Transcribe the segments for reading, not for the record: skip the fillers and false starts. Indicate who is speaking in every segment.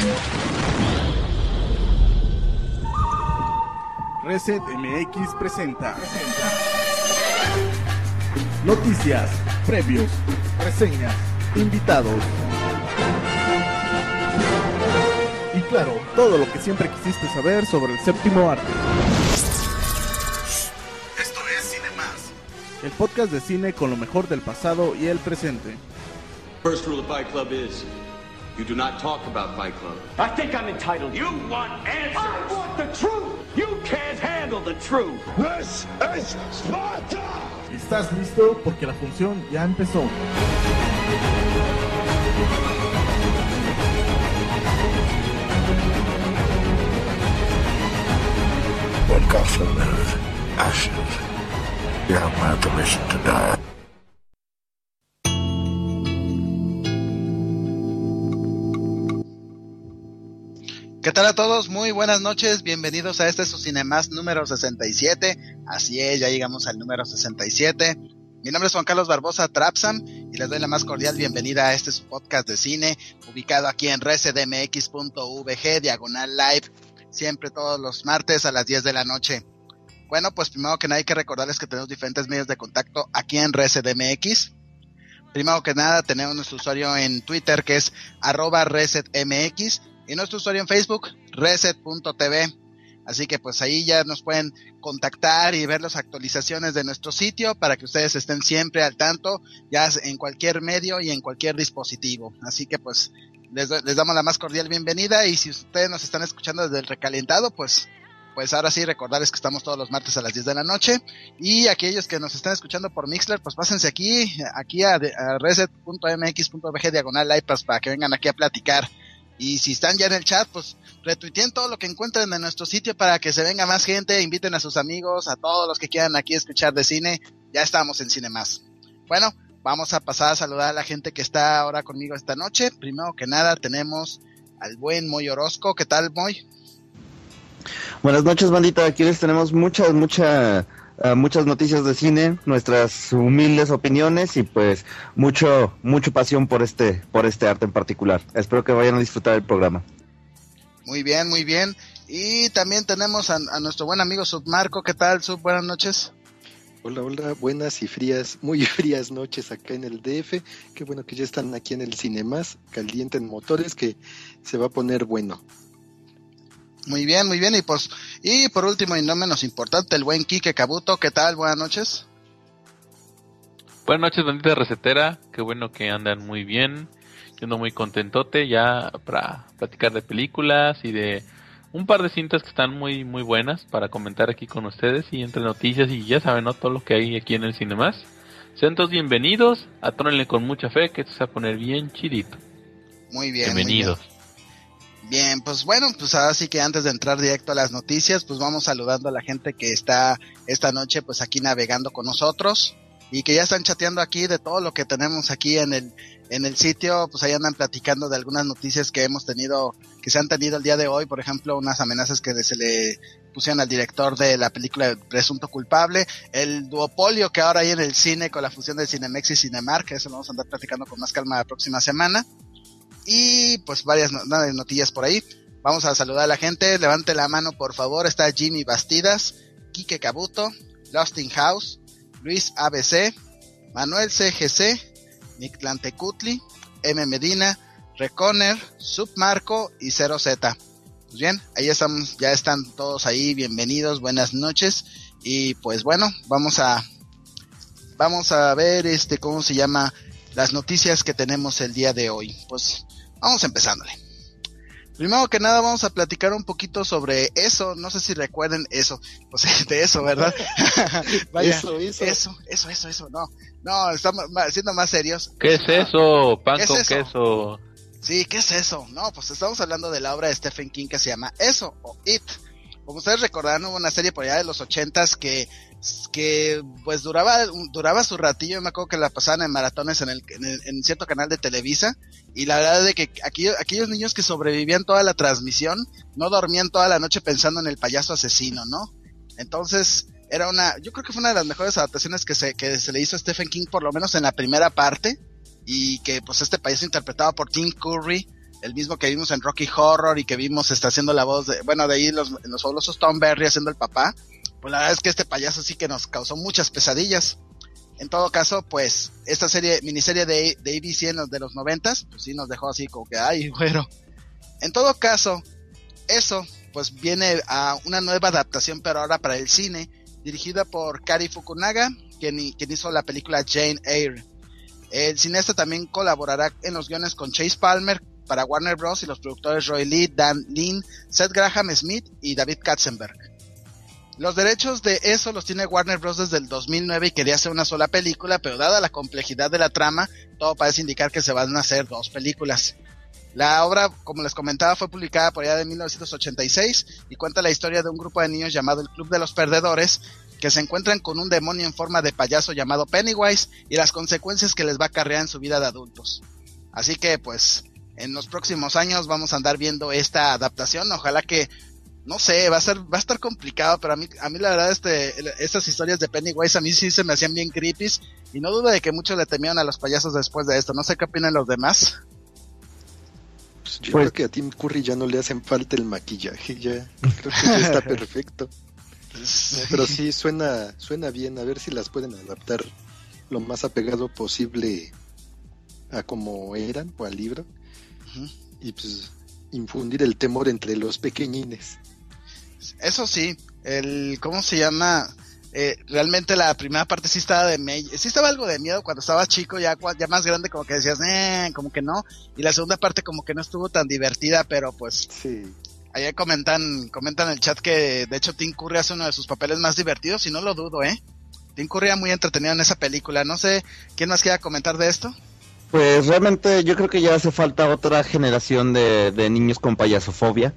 Speaker 1: Reset MX presenta noticias, previos, reseñas, invitados y claro, todo lo que siempre quisiste saber sobre el séptimo arte. Esto es Cine Más, el podcast de cine con lo mejor del pasado y el presente.
Speaker 2: First rule of Fight Club is you do not talk about Fight Club.
Speaker 3: I think I'm entitled. You want answers. I want the truth. You can't handle the truth.
Speaker 4: This is Sparta.
Speaker 1: ¿Estás listo? Porque la función ya empezó.
Speaker 4: When Gotham is ashes, you have my permission to die.
Speaker 5: ¿Qué tal a todos? Muy buenas noches, bienvenidos a su Cinemás número 67. Así es, ya llegamos al número 67. Mi nombre es Juan Carlos Barbosa Trapsam y les doy la más cordial bienvenida a su podcast de cine, ubicado aquí en resedmx.vg/live, siempre todos los martes a las 10 de la noche. Bueno, pues primero que nada hay que recordarles que tenemos diferentes medios de contacto aquí en resedmx. Primero que nada tenemos nuestro usuario en Twitter que es @resetmx. Y nuestro usuario en Facebook, reset.tv. Así que pues ahí ya nos pueden contactar y ver las actualizaciones de nuestro sitio para que ustedes estén siempre al tanto, ya en cualquier medio y en cualquier dispositivo. Así que pues les damos la más cordial bienvenida, y si ustedes nos están escuchando desde el recalentado, pues ahora sí recordarles que estamos todos los martes a las 10 de la noche. Y aquellos que nos están escuchando por Mixler, pues pásense aquí a reset.mx.vg/live para que vengan aquí a platicar. Y si están ya en el chat, pues retuiteen todo lo que encuentren en nuestro sitio para que se venga más gente, inviten a sus amigos, a todos los que quieran aquí escuchar de cine. Ya estamos en Cine Más. Bueno, vamos a pasar a saludar a la gente que está ahora conmigo esta noche. Primero que nada tenemos al buen Moy Orozco. ¿Qué tal, Moy?
Speaker 6: Buenas noches, bandita. Aquí les tenemos muchas noticias de cine, nuestras humildes opiniones y pues mucho pasión por este arte en particular. Espero que vayan a disfrutar el programa.
Speaker 5: Muy bien, muy bien. Y también tenemos a nuestro buen amigo Submarco. ¿Qué tal, Sub? Buenas noches.
Speaker 7: Hola, buenas y frías, muy frías noches acá en el DF. Qué bueno que ya están aquí en el Cinemás, calienten motores que se va a poner bueno.
Speaker 5: Muy bien, y por último y no menos importante, el buen Quique Cabuto. ¿Qué tal? Buenas noches.
Speaker 8: Buenas noches, bandita resetera, qué bueno que andan muy bien. Yo ando muy contentote ya para platicar de películas y de un par de cintas que están muy muy buenas para comentar aquí con ustedes, y entre noticias y ya saben, ¿no?, todo lo que hay aquí en el Cinemás. Sean todos bienvenidos, atórenle con mucha fe que esto se va a poner bien chidito.
Speaker 5: Muy bien,
Speaker 8: bienvenidos.
Speaker 5: Muy bien, pues bueno, pues ahora sí que antes de entrar directo a las noticias, pues vamos saludando a la gente que está esta noche pues aquí navegando con nosotros y que ya están chateando aquí de todo lo que tenemos aquí en el sitio. Pues ahí andan platicando de algunas noticias que se han tenido el día de hoy. Por ejemplo, unas amenazas que se le pusieron al director de la película de Presunto Culpable, el duopolio que ahora hay en el cine con la fusión de Cinemex y Cinemark, que eso lo vamos a andar platicando con más calma la próxima semana. Y pues varias notillas por ahí. Vamos a saludar a la gente. Levante la mano, por favor. Está Jimmy Bastidas, Quique Cabuto, Losting House, Luis ABC, Manuel CGC, Nick Lantecutli, M Medina, Reconer, Submarco y 0Z. Pues bien, ahí estamos, ya están todos ahí. Bienvenidos, buenas noches. Y pues bueno, vamos a ver ¿cómo se llama? Las noticias que tenemos el día de hoy. Pues vamos empezándole. Primero que nada vamos a platicar un poquito sobre eso. No sé si recuerden eso. Pues de eso, ¿verdad? Vaya, eso. No, estamos siendo más serios.
Speaker 8: ¿Qué es eso? Pan
Speaker 5: ¿Qué
Speaker 8: con
Speaker 5: es eso?
Speaker 8: queso.
Speaker 5: Sí, ¿qué es eso? No, pues estamos hablando de la obra de Stephen King que se llama Eso, o It. Como ustedes recordarán, hubo una serie por allá de los 80s que pues duraba su ratillo. Me acuerdo que la pasaban en maratones en cierto canal de Televisa, y la verdad de que aquellos niños que sobrevivían toda la transmisión no dormían toda la noche pensando en el payaso asesino, ¿no? Entonces yo creo que fue una de las mejores adaptaciones que se le hizo a Stephen King, por lo menos en la primera parte, y que pues este payaso interpretado por Tim Curry el mismo que vimos en Rocky Horror y que vimos haciendo la voz de ahí los fabulosos Tom Berry haciendo el papá. Pues la verdad es que este payaso sí que nos causó muchas pesadillas. En todo caso, pues esta miniserie de ABC de los 90s, pues sí nos dejó así como que ay, güero. En todo caso, eso pues viene a una nueva adaptación, pero ahora para el cine, dirigida por Cary Fukunaga, quien hizo la película Jane Eyre. El cineasta también colaborará en los guiones con Chase Palmer para Warner Bros. Y los productores Roy Lee, Dan Lin, Seth Graham Smith y David Katzenberg. Los derechos de eso los tiene Warner Bros. Desde el 2009 y quería hacer una sola película, pero dada la complejidad de la trama, todo parece indicar que se van a hacer 2 películas. La obra, como les comentaba, fue publicada por allá de 1986 y cuenta la historia de un grupo de niños llamado el Club de los Perdedores, que se encuentran con un demonio en forma de payaso llamado Pennywise y las consecuencias que les va a acarrear en su vida de adultos. Así que pues en los próximos años vamos a andar viendo esta adaptación. Ojalá que, no sé, va a estar complicado, pero a mí la verdad estas historias de Pennywise a mí sí se me hacían bien creepy y no dudo de que muchos le temían a los payasos después de esto. No sé qué opinan los demás.
Speaker 7: Yo creo que a Tim Curry ya no le hacen falta el maquillaje, ya creo que ya está perfecto.
Speaker 5: Sí.
Speaker 7: No, pero sí suena bien, a ver si las pueden adaptar lo más apegado posible a como eran o al libro. Uh-huh. Y pues infundir el temor entre los pequeñines.
Speaker 5: Eso sí, ¿cómo se llama? Realmente la primera parte sí estaba sí estaba algo de miedo cuando estaba chico, ya más grande como que decías, como que no, y la segunda parte como que no estuvo tan divertida, pero pues
Speaker 7: sí.
Speaker 5: Allá comentan en el chat que de hecho Tim Curry hace uno de sus papeles más divertidos y no lo dudo, Tim Curry era muy entretenido en esa película. No sé, ¿quién más quiera comentar de esto?
Speaker 6: Pues realmente yo creo que ya hace falta otra generación de niños con payasofobia,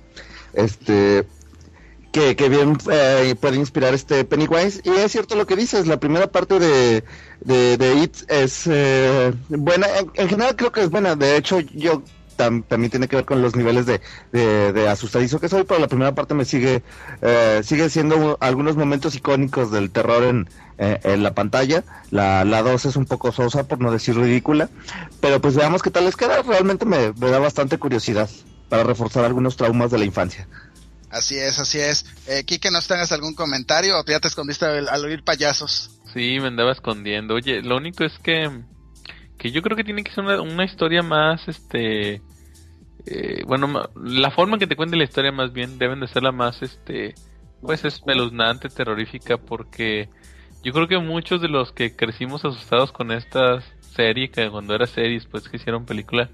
Speaker 6: que bien puede inspirar Pennywise. Y es cierto lo que dices, la primera parte de It es buena, en general creo que es buena. De hecho yo también tiene que ver con los niveles de asustadizo que soy, pero la primera parte me sigue siendo algunos momentos icónicos del terror en la pantalla. La 2 es un poco sosa, por no decir ridícula, pero pues veamos qué tal les queda. Realmente me da bastante curiosidad para reforzar algunos traumas de la infancia.
Speaker 5: Así es. Kike, ¿nos tengas algún comentario o ya te escondiste al oír payasos?
Speaker 8: Sí, me andaba escondiendo. Oye, lo único es que yo creo que tiene que ser una historia más, la forma en que te cuente la historia más bien deben de ser la más, pues espeluznante, terrorífica, porque yo creo que muchos de los que crecimos asustados con esta serie, que cuando era series, pues que hicieron película,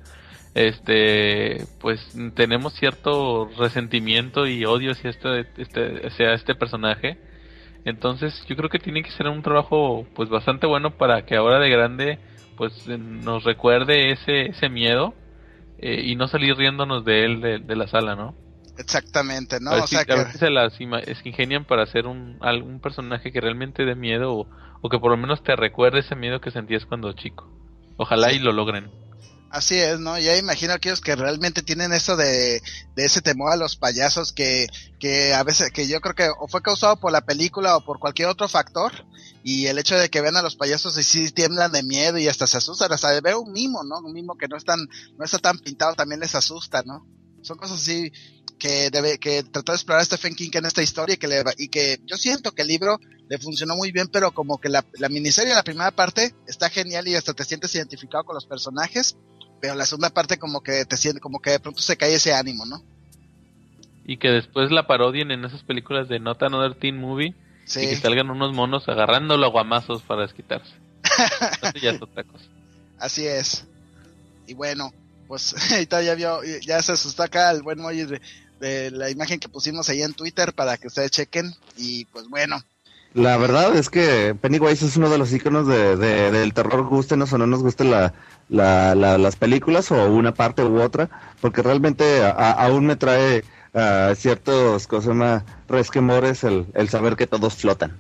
Speaker 8: pues tenemos cierto resentimiento y odio hacia este personaje. Entonces yo creo que tiene que ser un trabajo pues bastante bueno para que ahora de grande pues nos recuerde ese miedo y no salir riéndonos de él de la sala, ¿no?
Speaker 5: Exactamente, ¿no?
Speaker 8: A veces se las ingenian para hacer algún personaje que realmente dé miedo o que por lo menos te recuerde ese miedo que sentías cuando chico. Ojalá sí. Y lo logren.
Speaker 5: Así es, ¿no? Ya imagino aquellos que realmente tienen eso de ese temor a los payasos que a veces, que yo creo que o fue causado por la película o por cualquier otro factor, y el hecho de que vean a los payasos y sí tiemblan de miedo y hasta se asustan, hasta de ver un mimo, ¿no? Un mimo que no está tan pintado también les asusta, ¿no? Son cosas así que trató de explorar Stephen King en esta historia y que yo siento que el libro le funcionó muy bien, pero como que la miniserie, la primera parte está genial y hasta te sientes identificado con los personajes, pero la segunda parte como que te sientes, como que de pronto se cae ese ánimo, ¿no?
Speaker 8: Y que después la parodien en esas películas de Not Another Teen Movie, sí. Y que salgan unos monos agarrándolo a guamazos para desquitarse. Eso ya es otra cosa.
Speaker 5: Así es. Y bueno, pues ahorita ya se asustó acá el buen Moy de la imagen que pusimos ahí en Twitter para que ustedes chequen. Y pues bueno,
Speaker 6: la verdad es que Pennywise es uno de los íconos del terror, gustenos o no nos gusten las películas o una parte u otra, porque realmente aún me trae ciertos resquemores el saber que todos flotan.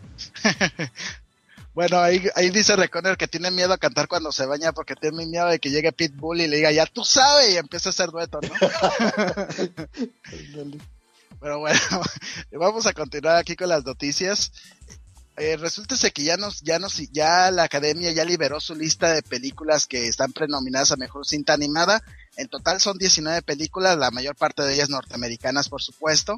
Speaker 5: Bueno, ahí dice Reconer que tiene miedo a cantar cuando se baña porque tiene miedo de que llegue Pitbull y le diga, ya tú sabes, y empieza a hacer dueto, ¿no? Pero bueno, vamos a continuar aquí con las noticias. Resulta que ya la Academia ya liberó su lista de películas que están prenominadas a Mejor Cinta Animada. En total son 19 películas, la mayor parte de ellas norteamericanas, por supuesto.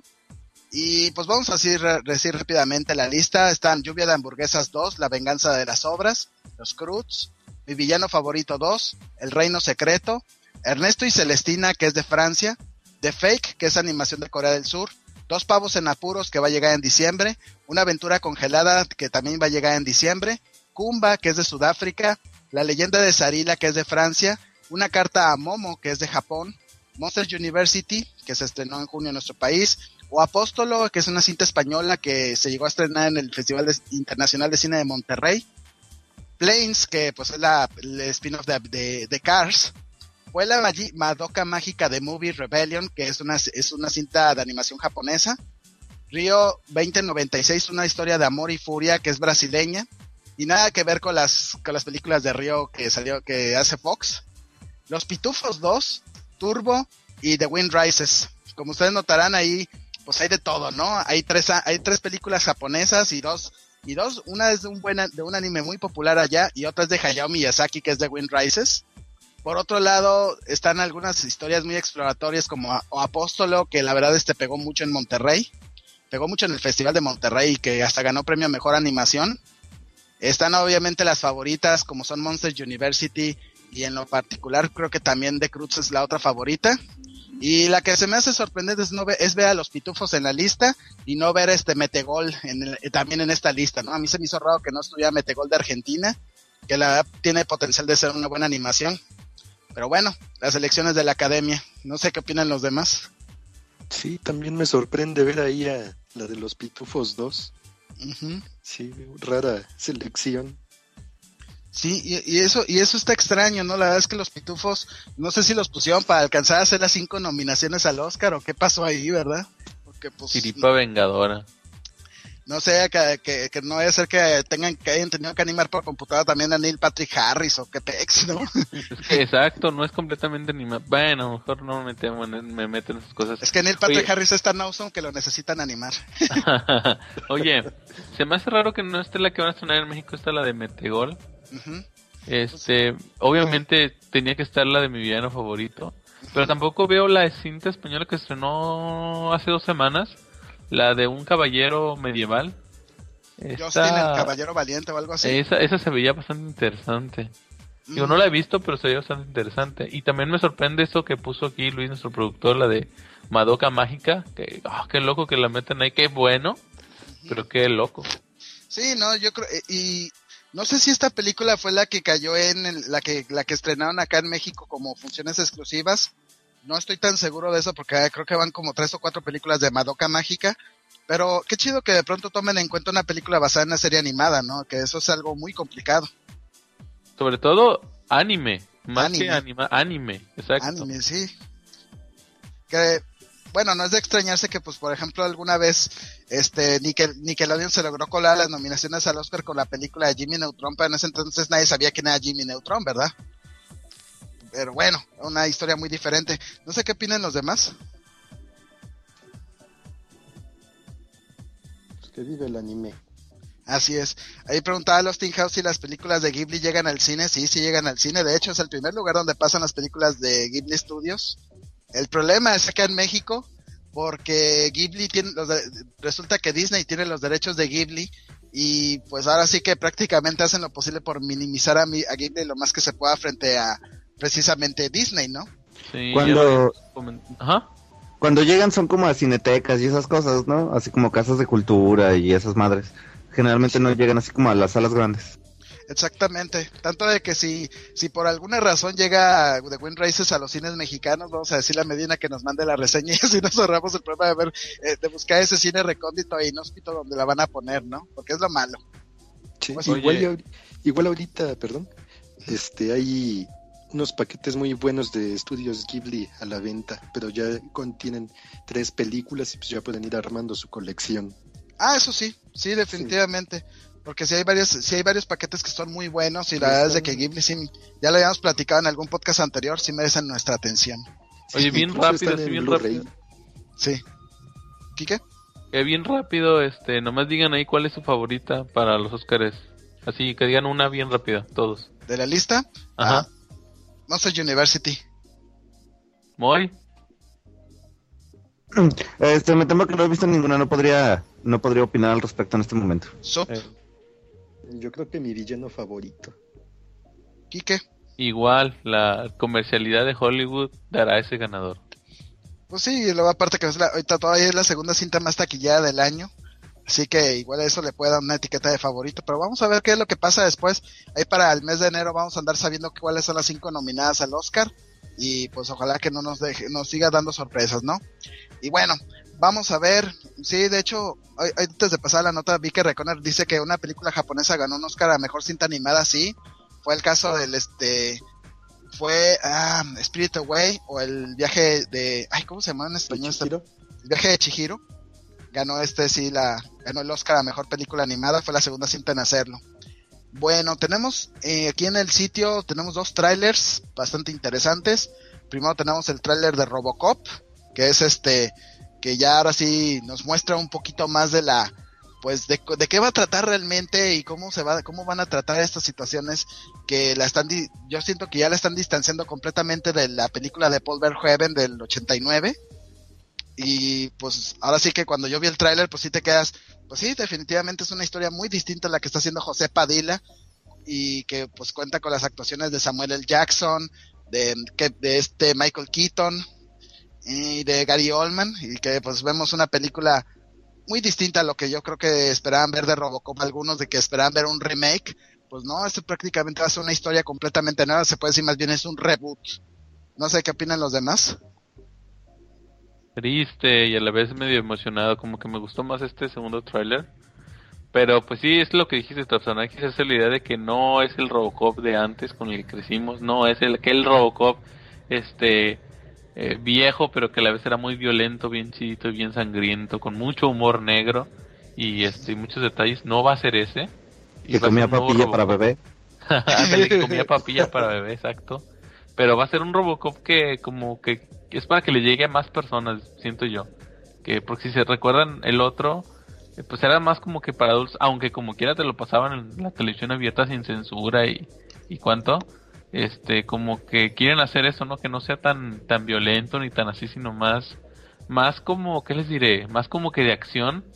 Speaker 5: Y pues vamos a decir rápidamente la lista. Están Lluvia de Hamburguesas 2, La Venganza de las Obras, Los Croods, Mi Villano Favorito 2, El Reino Secreto, Ernesto y Celestina, que es de Francia, The Fake, que es animación de Corea del Sur, Dos Pavos en Apuros, que va a llegar en diciembre, Una Aventura Congelada, que también va a llegar en diciembre, Kumba, que es de Sudáfrica, La Leyenda de Sarila, que es de Francia, Una Carta a Momo, que es de Japón, Monsters University, que se estrenó en junio en nuestro país, o Apóstolo, que es una cinta española que se llegó a estrenar en el Festival Internacional de Cine de Monterrey, Planes, que pues es el spin-off de Cars, fue la Madoka Mágica de Movie Rebellion, que es una cinta de animación japonesa, Río 2096, una historia de amor y furia, que es brasileña, y nada que ver con las películas de Río que hace Fox, Los Pitufos 2, Turbo y The Wind Rises. Como ustedes notarán ahí, pues hay de todo, ¿no? Hay tres películas japonesas y dos, una es de un anime muy popular allá y otra es de Hayao Miyazaki, que es The Wind Rises. Por otro lado, están algunas historias muy exploratorias como Apóstolo, que la verdad pegó mucho en Monterrey, pegó mucho en el Festival de Monterrey, que hasta ganó premio a Mejor Animación. Están obviamente las favoritas, como son Monsters University, y en lo particular creo que también The Croods es la otra favorita. Y la que se me hace sorprendente es ver a Los Pitufos en la lista y no ver Metegol también en esta lista, ¿no? A mí se me hizo raro que no estuviera Metegol de Argentina, que la verdad tiene potencial de ser una buena animación. Pero bueno, las elecciones de la academia. No sé qué opinan los demás.
Speaker 7: Sí, también me sorprende ver ahí a la de Los Pitufos 2.
Speaker 5: Uh-huh.
Speaker 7: Sí, rara selección.
Speaker 5: Sí, y eso está extraño, ¿no? La verdad es que Los Pitufos, no sé si los pusieron para alcanzar a hacer las 5 nominaciones al Oscar o qué pasó ahí, ¿verdad? Porque pues...
Speaker 8: Chiripa vengadora.
Speaker 5: No sé, que no vaya a ser que hayan tenido que animar por computadora también a Neil Patrick Harris o que pex, ¿no?
Speaker 8: Es que exacto, no es completamente animado. Bueno, mejor no me meto en esas cosas.
Speaker 5: Es que Neil Patrick Harris es tan awesome que lo necesitan animar.
Speaker 8: Oye, se me hace raro que no esté la que van a estrenar en México, está la de Metegol. Uh-huh. Obviamente tenía que estar la de Mi Villano Favorito, pero tampoco veo la cinta española que estrenó hace 2 semanas. La de un caballero medieval.
Speaker 5: Justin, el caballero valiente o algo así.
Speaker 8: Esa se veía bastante interesante. Yo no la he visto, pero se veía bastante interesante. Y también me sorprende eso que puso aquí Luis, nuestro productor, la de Madoka Mágica. Que, qué loco que la meten ahí, qué bueno, pero qué loco.
Speaker 5: Sí, no, yo creo, y no sé si esta película fue la que cayó en la que estrenaron acá en México como funciones exclusivas. No estoy tan seguro de eso porque creo que van como 3 o 4 películas de Madoka Mágica, pero qué chido que de pronto tomen en cuenta una película basada en una serie animada, ¿no? Que eso es algo muy complicado.
Speaker 8: Sobre todo anime, más que anime, exacto.
Speaker 5: Anime, sí. Que, bueno, no es de extrañarse que, pues, por ejemplo, alguna vez Nickelodeon se logró colar las nominaciones al Oscar con la película de Jimmy Neutron, pero en ese entonces nadie sabía quién era Jimmy Neutron, ¿verdad? Pero bueno, una historia muy diferente. No sé qué opinan los demás.
Speaker 7: Pues que vive el anime.
Speaker 5: Así es. Ahí preguntaba a Austin House si las películas de Ghibli llegan al cine. Sí llegan al cine. De hecho, es el primer lugar donde pasan las películas de Ghibli Studios. El problema es acá en México, porque Ghibli resulta que Disney tiene los derechos de Ghibli. Y pues ahora sí que prácticamente hacen lo posible por minimizar a Ghibli lo más que se pueda frente a precisamente Disney, ¿no?
Speaker 8: Sí,
Speaker 6: cuando llegan son como a cinetecas y esas cosas, ¿no? Así como casas de cultura y esas madres. Generalmente no llegan así como a las salas grandes.
Speaker 5: Exactamente, tanto de que si por alguna razón llega The Wind Rises a los cines mexicanos, vamos a decirle a Medina que nos mande la reseña y así nos ahorramos el problema de buscar ese cine recóndito e inhóspito donde la van a poner, ¿no? Porque es lo malo.
Speaker 7: Sí, pues, igual ahorita, perdón, hay unos paquetes muy buenos de estudios Ghibli a la venta, pero ya contienen 3 películas y pues ya pueden ir armando su colección.
Speaker 5: Ah, eso sí, definitivamente. Sí. Porque si hay varios paquetes que son muy buenos y la verdad es de que Ghibli sí, ya lo habíamos platicado en algún podcast anterior, sí merecen nuestra atención.
Speaker 8: Oye, bien rápido, rápido.
Speaker 5: Sí. ¿Quique?
Speaker 8: Bien rápido, nomás digan ahí cuál es su favorita para los Óscares. Así que digan una bien rápida, todos.
Speaker 5: ¿De la lista?
Speaker 8: Ajá.
Speaker 5: Monsters University.
Speaker 8: Moy.
Speaker 6: Me temo que no he visto ninguna, no podría opinar al respecto en este momento.
Speaker 7: Yo creo que mi villano favorito.
Speaker 5: ¿Quique?
Speaker 8: Igual, la comercialidad de Hollywood dará ese ganador.
Speaker 5: Pues sí, luego aparte que ahorita todavía es la segunda cinta más taquillada del año, así que igual a eso le puede dar una etiqueta de favorito, pero vamos a ver qué es lo que pasa después. Ahí para el mes de enero vamos a andar sabiendo cuáles son las 5 nominadas al Oscar, y pues ojalá que no nos siga dando sorpresas, ¿no? Y bueno, vamos a ver, sí, de hecho, antes de pasar la nota, vi que Reconer dice que una película japonesa ganó un Oscar a mejor cinta animada, sí, fue el caso del Spirit Away, o el viaje de, ¿cómo se llama en español? El viaje de Chihiro. Ganó ganó el Oscar a mejor película animada, fue la segunda cinta en hacerlo. Bueno, tenemos aquí en el sitio, tenemos 2 trailers bastante interesantes. Primero tenemos el tráiler de Robocop, que es que ya ahora sí nos muestra un poquito más de de qué va a tratar realmente y cómo van a tratar estas situaciones que yo siento que ya la están distanciando completamente de la película de Paul Verhoeven del 89. Y pues ahora sí que cuando yo vi el tráiler, pues sí te quedas, pues sí, definitivamente es una historia muy distinta a la que está haciendo José Padilla, y que pues cuenta con las actuaciones de Samuel L. Jackson, de Michael Keaton y de Gary Oldman, y que pues vemos una película muy distinta a lo que yo creo que esperaban ver de Robocop algunos, de que esperaban ver un remake. Pues no, esto prácticamente va a ser una historia completamente nueva, se puede decir más bien es un reboot. No sé qué opinan los demás.
Speaker 8: Triste y a la vez medio emocionado, como que me gustó más este segundo tráiler. Pero pues sí, es lo que dijiste, Tapsana, que es la idea de que no es el Robocop de antes con el que crecimos, no, es aquel Robocop viejo, pero que a la vez era muy violento, bien chidito y bien sangriento, con mucho humor negro y muchos detalles. No va a ser ese.
Speaker 6: Que comía papilla para bebé.
Speaker 8: Ándale, que comía papilla para bebé, exacto. Pero va a ser un Robocop que como que es para que le llegue a más personas, siento yo. Porque si se recuerdan el otro, pues era más como que para adultos, aunque como quiera te lo pasaban en la televisión abierta sin censura y cuánto. Como que quieren hacer eso, ¿no? Que no sea tan violento ni tan así, sino más como, ¿qué les diré? Más como que de acción,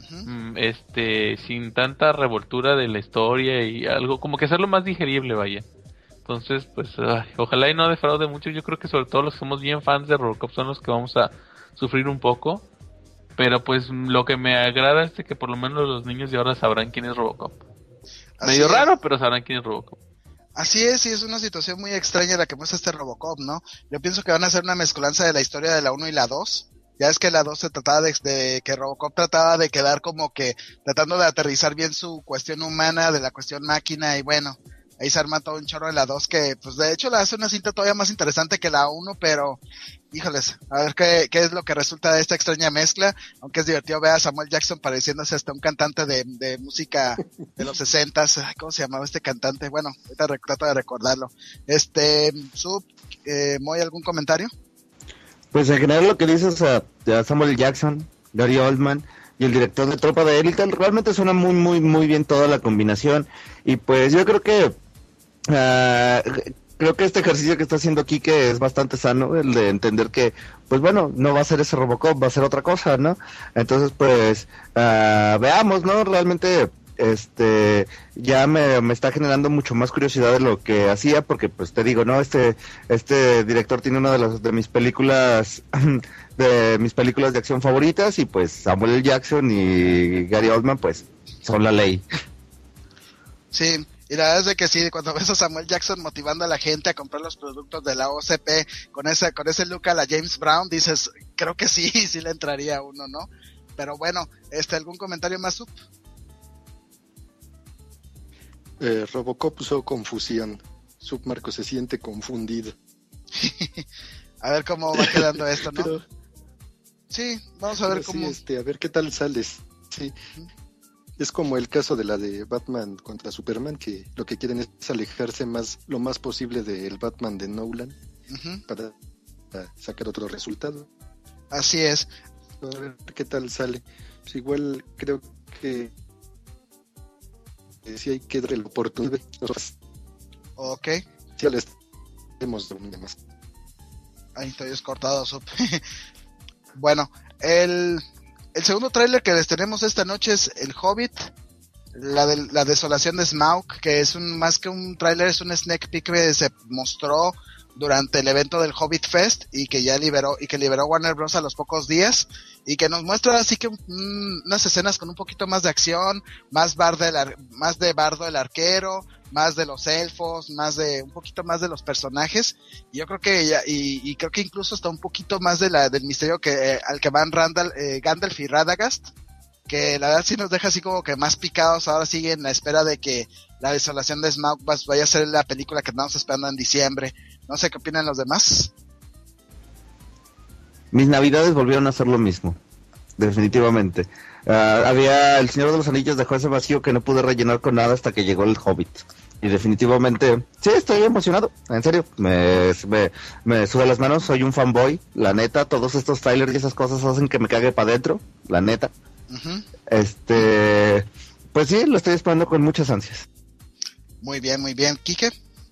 Speaker 8: sin tanta revoltura de la historia y algo, como que hacerlo más digerible, vaya. Entonces, pues, ojalá y no defraude mucho. Yo creo que sobre todo los que somos bien fans de Robocop son los que vamos a sufrir un poco. Pero pues lo que me agrada es que por lo menos los niños de ahora sabrán quién es Robocop. Medio raro, pero sabrán quién es Robocop.
Speaker 5: Así es, y es una situación muy extraña la que muestra este Robocop, ¿no? Yo pienso que van a hacer una mezcolanza de la historia de la 1 y la 2. Ya es que la 2 se trataba de que Robocop trataba de quedar como que tratando de aterrizar bien su cuestión humana de la cuestión máquina, y bueno, ahí se arma todo un chorro en la 2 que, pues de hecho la hace una cinta todavía más interesante que la 1, pero híjoles, a ver qué es lo que resulta de esta extraña mezcla, aunque es divertido ver a Samuel Jackson pareciéndose hasta un cantante de música de los 60s, ¿cómo se llamaba este cantante? Bueno, ahorita trato de recordarlo. Moy, ¿algún comentario?
Speaker 6: Pues en general lo que dices a Samuel Jackson, Gary Oldman y el director de Tropa de Élite, realmente suena muy muy muy bien toda la combinación, y pues yo creo que este ejercicio que está haciendo Quique es bastante sano, el de entender que, pues bueno, no va a ser ese Robocop, va a ser otra cosa, ¿no? Entonces, pues, veamos, ¿no? Realmente, ya me está generando mucho más curiosidad de lo que hacía, porque, pues, te digo, ¿no? Este director tiene una de mis películas, de acción favoritas, y pues Samuel L. Jackson y Gary Oldman, pues, son la ley.
Speaker 5: Sí. Y la verdad es de que sí, cuando ves a Samuel Jackson motivando a la gente a comprar los productos de la OCP con ese look a la James Brown, dices, creo que sí le entraría uno, ¿no? Pero bueno, ¿algún comentario más, Sup?
Speaker 7: Robocop usó confusión. Submarco se siente confundido.
Speaker 5: A ver cómo va quedando esto, ¿no?
Speaker 7: Pero,
Speaker 5: sí, vamos a ver cómo...
Speaker 7: Sí, a ver qué tal sales. Sí. Es como el caso de la de Batman contra Superman, que lo que quieren es alejarse lo más posible del Batman de Nolan, para sacar otro resultado.
Speaker 5: Así es.
Speaker 7: A ver qué tal sale. Pues igual creo que sí hay que darle la oportunidad.
Speaker 5: Ok.
Speaker 7: Sí, les hemos de más.
Speaker 5: Ahí estoy cortado, Bueno, el segundo tráiler que les tenemos esta noche es El Hobbit, la desolación de Smaug, que es más que un tráiler, es un sneak peek que se mostró durante el evento del Hobbit Fest y que liberó Warner Bros. A los pocos días, y que nos muestra así que unas escenas con un poquito más de acción, más de Bardo el arquero, más de los elfos, un poquito más de los personajes, y yo creo que y creo que incluso está un poquito más del misterio al que van Gandalf y Radagast, que la verdad sí nos deja así como que más picados. Ahora sigue en la espera de que la desolación de Smaug vaya a ser la película que estamos esperando en diciembre. No sé qué opinan los demás.
Speaker 6: Mis navidades volvieron a hacer lo mismo, definitivamente. Había El Señor de los Anillos, dejó ese vacío que no pude rellenar con nada hasta que llegó El Hobbit. Y definitivamente, sí, estoy emocionado, en serio, me sube las manos, soy un fanboy, la neta, todos estos trailers y esas cosas hacen que me cague para adentro, la neta. Uh-huh. Pues sí, lo estoy esperando con muchas ansias.
Speaker 5: Muy bien, ¿Quique?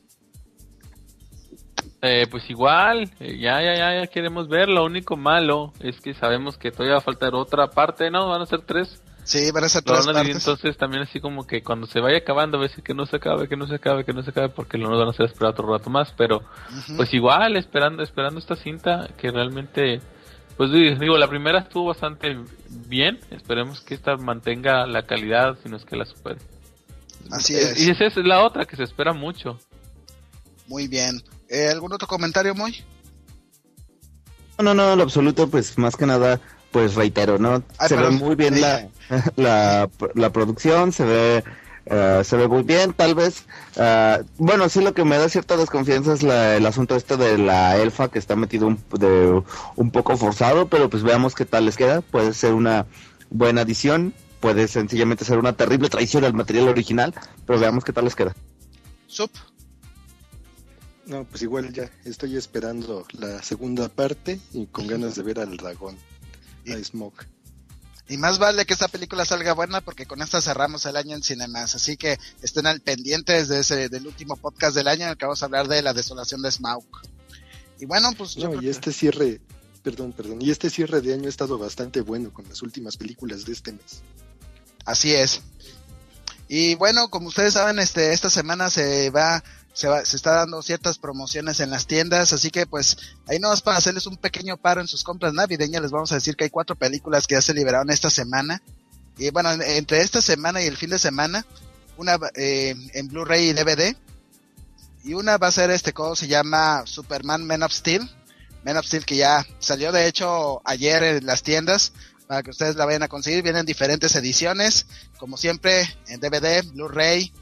Speaker 8: Pues igual, ya queremos ver. Lo único malo es que sabemos que todavía va a faltar otra parte, ¿no? Van a ser 3.
Speaker 5: Sí, van a ser 3 partes.
Speaker 8: Entonces también así como que cuando se vaya acabando, a veces que no se acabe, porque no nos van a hacer esperar otro rato más, pero pues igual, esperando esta cinta que realmente, pues digo, la primera estuvo bastante bien, esperemos que esta mantenga la calidad, si no es que la supere.
Speaker 5: Así es.
Speaker 8: Y esa es la otra que se espera mucho.
Speaker 5: Muy bien. ¿Algún otro comentario, Moy?
Speaker 6: No, en lo absoluto, pues más que nada, pues reitero, ¿no? Se ve muy bien la producción, se ve muy bien, tal vez, bueno, sí, lo que me da cierta desconfianza es el asunto de la elfa, que está metido un poco forzado, pero pues veamos qué tal les queda. Puede ser una buena adición, puede sencillamente ser una terrible traición al material original, pero veamos qué tal les queda.
Speaker 7: No, pues igual ya estoy esperando la segunda parte y con ganas de ver al dragón, a Smaug.
Speaker 5: Y más vale que esta película salga buena, porque con esta cerramos el año en Cinemas, así que estén al pendiente del último podcast del año en el que vamos a hablar de la desolación de Smaug. Y bueno, pues
Speaker 7: este cierre de año ha estado bastante bueno con las últimas películas de este mes.
Speaker 5: Así es. Y bueno, como ustedes saben, esta semana se está dando ciertas promociones en las tiendas, así que pues ahí nomás para hacerles un pequeño paro en sus compras navideñas, les vamos a decir que hay 4 películas que ya se liberaron esta semana. Y bueno, entre esta semana y el fin de semana, una en Blu-ray y DVD, y una va a ser ¿cómo se llama? Superman Man of Steel, que ya salió de hecho ayer en las tiendas, para que ustedes la vayan a conseguir. Vienen diferentes ediciones, como siempre, en DVD, Blu-ray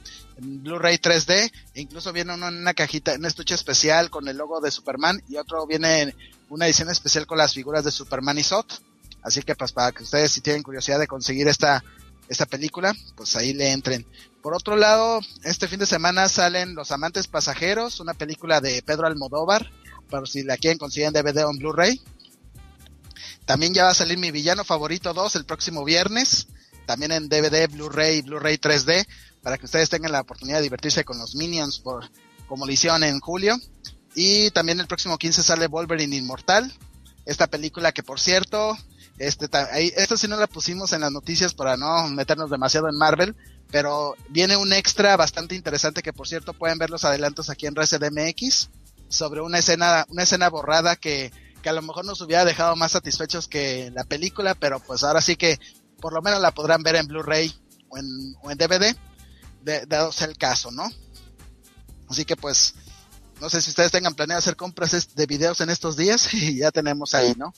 Speaker 5: 3D, e incluso viene uno en una cajita, en un estuche especial con el logo de Superman, y otro viene en una edición especial con las figuras de Superman y Zod. Así que pues para que ustedes, si tienen curiosidad de conseguir esta película, pues ahí le entren. Por otro lado, este fin de semana salen Los Amantes Pasajeros, una película de Pedro Almodóvar, para si la quieren conseguir en DVD o en Blu-ray. También ya va a salir Mi Villano Favorito 2 el próximo viernes, también en DVD, Blu-ray y Blu-ray 3D, para que ustedes tengan la oportunidad de divertirse con los Minions como lo hicieron en julio. Y también el próximo 15 sale Wolverine Inmortal, esta película que, por cierto, esta sí no la pusimos en las noticias para no meternos demasiado en Marvel, pero viene un extra bastante interesante que, por cierto, pueden ver los adelantos aquí en ResetMX, sobre una escena borrada que a lo mejor nos hubiera dejado más satisfechos que la película, pero pues ahora sí que por lo menos la podrán ver en Blu-ray o en DVD, dado sea el caso, ¿no? Así que pues, no sé si ustedes tengan planeado hacer compras de videos en estos días, y ya tenemos ahí, ¿no?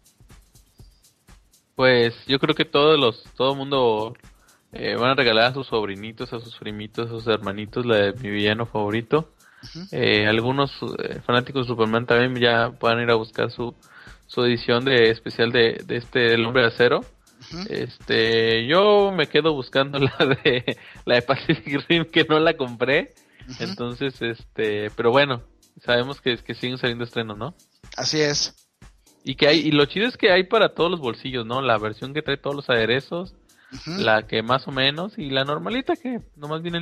Speaker 8: Pues yo creo que todo el mundo van a regalar a sus sobrinitos, a sus primitos, a sus hermanitos la de Mi Villano Favorito. Uh-huh. Algunos fanáticos de Superman también ya puedan ir a buscar su edición especial de El Hombre de Acero. Uh-huh. Yo me quedo buscando la de Pacific Rim, que no la compré. Uh-huh. Entonces, pero bueno, sabemos que siguen saliendo estrenos, ¿no?
Speaker 5: Así es.
Speaker 8: Y lo chido es que hay para todos los bolsillos, ¿no? La versión que trae todos los aderezos, uh-huh, la que más o menos, y la normalita que nomás viene el disco.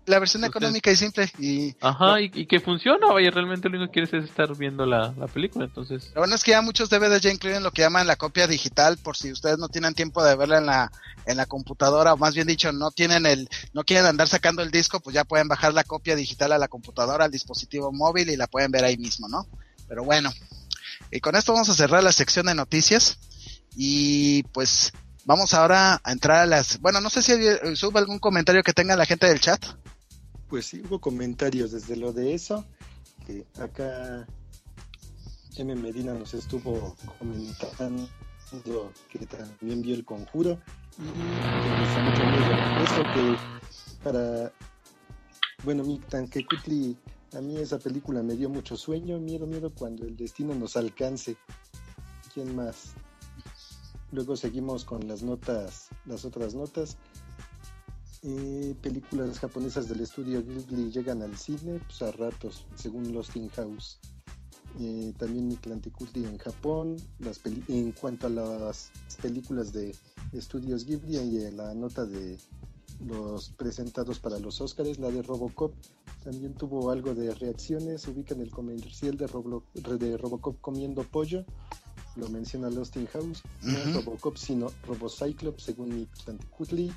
Speaker 5: la versión económica y simple. Y
Speaker 8: y que funciona, vaya, realmente lo único que quieres es estar viendo la película, entonces.
Speaker 5: Lo bueno es que ya muchos DVDs ya incluyen lo que llaman la copia digital, por si ustedes no tienen tiempo de verla en la computadora, o más bien dicho, no quieren andar sacando el disco, pues ya pueden bajar la copia digital a la computadora, al dispositivo móvil, y la pueden ver ahí mismo, ¿no? Pero bueno, y con esto vamos a cerrar la sección de noticias, y pues vamos ahora a entrar a las... Bueno, no sé si sube algún comentario que tenga la gente del chat.
Speaker 7: Pues sí, hubo comentarios desde lo de eso, que acá M. Medina nos estuvo comentando que también vio El Conjuro, y que les da mucho miedo. Eso que para... Bueno, mi Tanquecutli, a mí esa película me dio mucho sueño, miedo cuando el destino nos alcance. ¿Quién más? Luego seguimos con las otras notas. Películas japonesas del estudio Ghibli llegan al cine, pues a ratos, según Lost in House. También Mictlantecuhtli en Japón. En cuanto a las películas de estudios Ghibli, y la nota de los presentados para los Óscares, la de Robocop también tuvo algo de reacciones. Ubican el comercial de Robocop comiendo pollo, lo menciona Lost in House. No es Robocop, sino Robocyclops, según Mictlantecuhtli.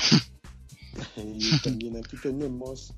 Speaker 7: Y también aquí tenemos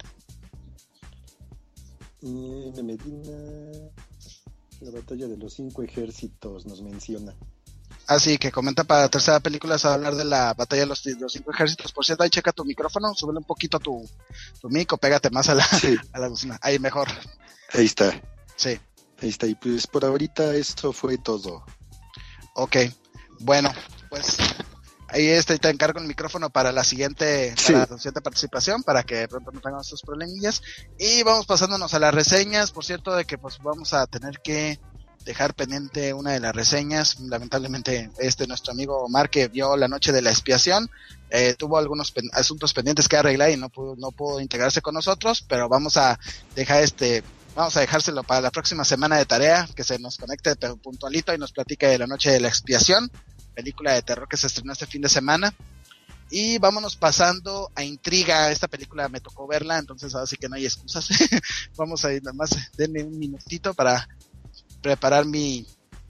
Speaker 7: Medina, la batalla de los 5 ejércitos nos menciona.
Speaker 5: Así que comenta para la tercera película, se va a hablar de la batalla de los 5 ejércitos. Por cierto, ahí checa tu micrófono, súbele un poquito tu mic, o pégate más a la bocina. Ahí mejor.
Speaker 7: Ahí está.
Speaker 5: Sí.
Speaker 7: Ahí está, y pues por ahorita esto fue todo.
Speaker 5: Ok, bueno, pues ahí te encargo el micrófono para la siguiente participación, para que pronto no tengamos estos problemillas. Y vamos pasándonos a las reseñas. Por cierto, de que pues vamos a tener que dejar pendiente una de las reseñas. Lamentablemente nuestro amigo Omar, que vio La Noche de la Expiación, tuvo algunos asuntos pendientes que arreglar y no pudo integrarse con nosotros, pero vamos a dejárselo para la próxima semana de tarea, que se nos conecte puntualito y nos platique de La Noche de la Expiación, película de terror que se estrenó este fin de semana. Y vámonos pasando a Intriga. Esta película me tocó verla, entonces ahora sí que no hay excusas. Vamos a ir, nada más denme un minutito para preparar mi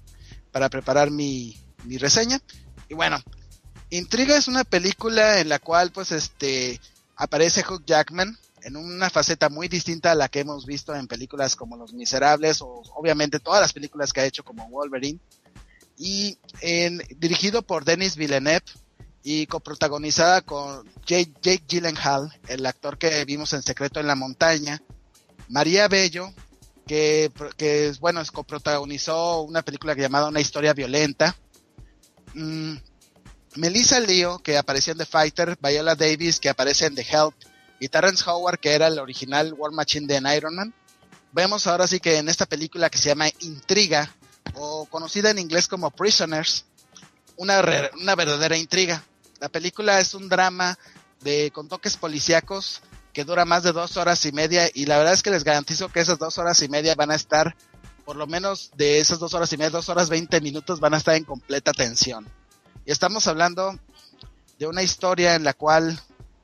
Speaker 5: reseña. Y bueno, Intriga es una película en la cual pues aparece Hugh Jackman en una faceta muy distinta a la que hemos visto en películas como Los Miserables, o obviamente todas las películas que ha hecho como Wolverine, y dirigido por Denis Villeneuve y coprotagonizada con Jake Gyllenhaal, el actor que vimos en Secreto en la Montaña, María Bello, que coprotagonizó una película llamada Una Historia Violenta, Melissa Leo, que apareció en The Fighter, Viola Davis, que aparece en The Help, y Terrence Howard, que era el original War Machine de Iron Man. Vemos ahora sí que en esta película que se llama Intriga, o conocida en inglés como Prisoners, una verdadera intriga. La película es un drama con toques policíacos que dura más de 2 horas y media, y la verdad es que les garantizo que esas 2 horas y media van a estar, por lo menos de esas 2 horas y media, 2 horas 20 minutos van a estar en completa tensión. Y estamos hablando de una historia en la cual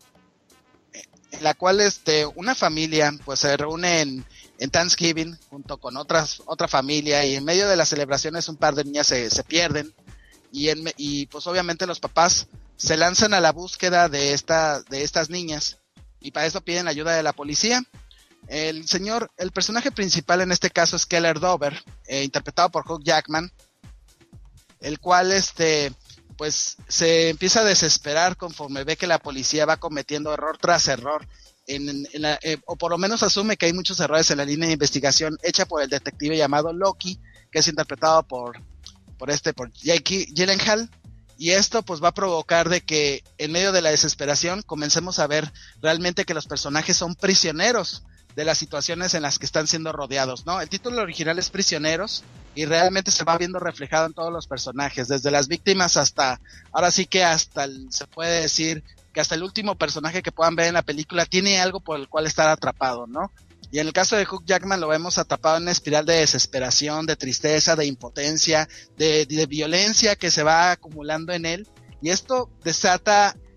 Speaker 5: una familia pues se reúne en Thanksgiving junto con otra familia, y en medio de las celebraciones un par de niñas se pierden, y pues obviamente los papás se lanzan a la búsqueda de estas niñas, y para eso piden ayuda de la policía. El personaje principal en este caso es Keller Dover, interpretado por Hugh Jackman, el cual pues se empieza a desesperar conforme ve que la policía va cometiendo error tras error, o por lo menos asume que hay muchos errores en la línea de investigación hecha por el detective llamado Loki, que es interpretado por Jake Gyllenhaal, y esto pues va a provocar de que en medio de la desesperación comencemos a ver realmente que los personajes son prisioneros de las situaciones en las que están siendo rodeados, ¿no? El título original es Prisioneros, y realmente se va viendo reflejado en todos los personajes, desde las víctimas hasta, ahora sí que se puede decir que hasta el último personaje que puedan ver en la película tiene algo por el cual estar atrapado, ¿no? Y en el caso de Hugh Jackman lo vemos atrapado en una espiral de desesperación, de tristeza, de impotencia, de violencia que se va acumulando en él, y esto desata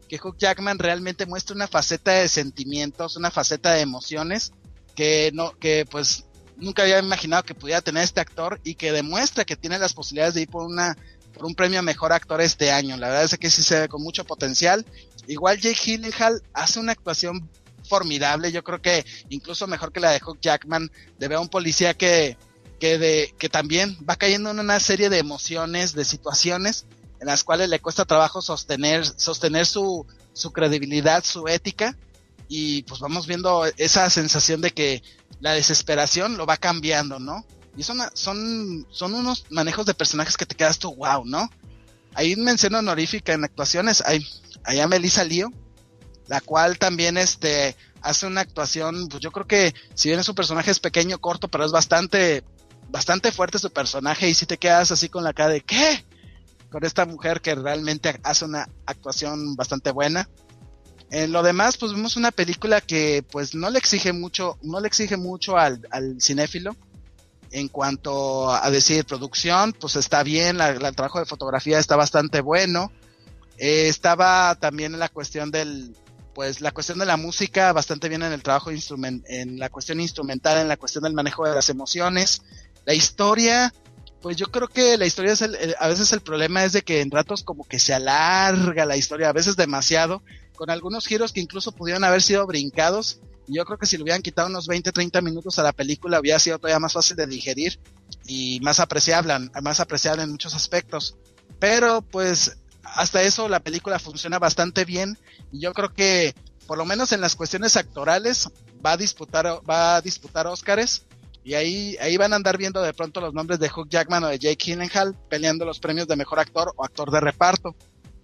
Speaker 5: que Hugh Jackman realmente muestra una faceta de sentimientos, una faceta de emociones que pues nunca había imaginado que pudiera tener este actor, y que demuestra que tiene las posibilidades de ir por un premio a mejor actor este año. La verdad es que sí se ve con mucho potencial. Igual Jake Gyllenhaal hace una actuación formidable, yo creo que incluso mejor que la de Hugh Jackman, de ver a un policía que también va cayendo en una serie de emociones, de situaciones en las cuales le cuesta trabajo sostener su credibilidad, su ética, y pues vamos viendo esa sensación de que la desesperación lo va cambiando, ¿no? Y son unos manejos de personajes que te quedas tú, wow, ¿no? Ahí menciono honorífica en actuaciones, hay a Melissa Leo, la cual también hace una actuación, pues yo creo que si bien es un personaje es pequeño, corto, pero es bastante fuerte su personaje, y si te quedas así con la cara de ¿qué? Con esta mujer que realmente hace una actuación bastante buena. En lo demás, pues vemos una película que pues no le exige mucho al cinéfilo. En cuanto a decir producción, pues está bien, el trabajo de fotografía está bastante bueno. Estaba también en la cuestión de la música bastante bien en el trabajo en la cuestión instrumental, en la cuestión del manejo de las emociones. La historia, pues yo creo que la historia a veces el problema es de que en ratos como que se alarga la historia, a veces demasiado, con algunos giros que incluso pudieron haber sido brincados. Y yo creo que si le hubieran quitado unos 20-30 minutos a la película, hubiera sido todavía más fácil de digerir y más apreciable en muchos aspectos. Pero pues hasta eso la película funciona bastante bien, y yo creo que por lo menos en las cuestiones actorales va a disputar Óscares, y ahí van a andar viendo de pronto los nombres de Hugh Jackman o de Jake Gyllenhaal peleando los premios de mejor actor o actor de reparto.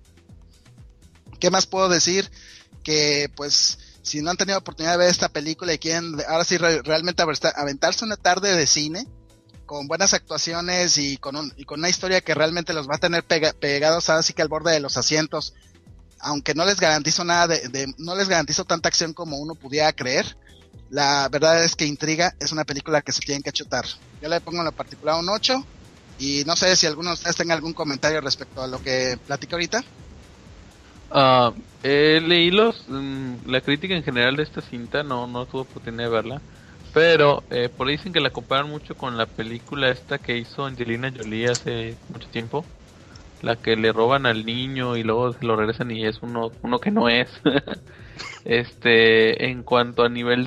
Speaker 5: ¿Qué más puedo decir? Que pues si no han tenido oportunidad de ver esta película y quieren ahora sí realmente aventarse una tarde de cine con buenas actuaciones y con una historia que realmente los va a tener pegados ahora sí que al borde de los asientos, aunque no les garantizo nada no les garantizo tanta acción como uno pudiera creer, la verdad es que intriga, es una película que se tienen que chutar. Yo le pongo en lo particular un 8, y no sé si alguno de ustedes tenga algún comentario respecto a lo que platico ahorita.
Speaker 8: Leí la crítica en general de esta cinta, no tuve oportunidad de verla, pero por ahí dicen que la comparan mucho con la película esta que hizo Angelina Jolie hace mucho tiempo, la que le roban al niño y luego se lo regresan y es uno que no es. En cuanto a nivel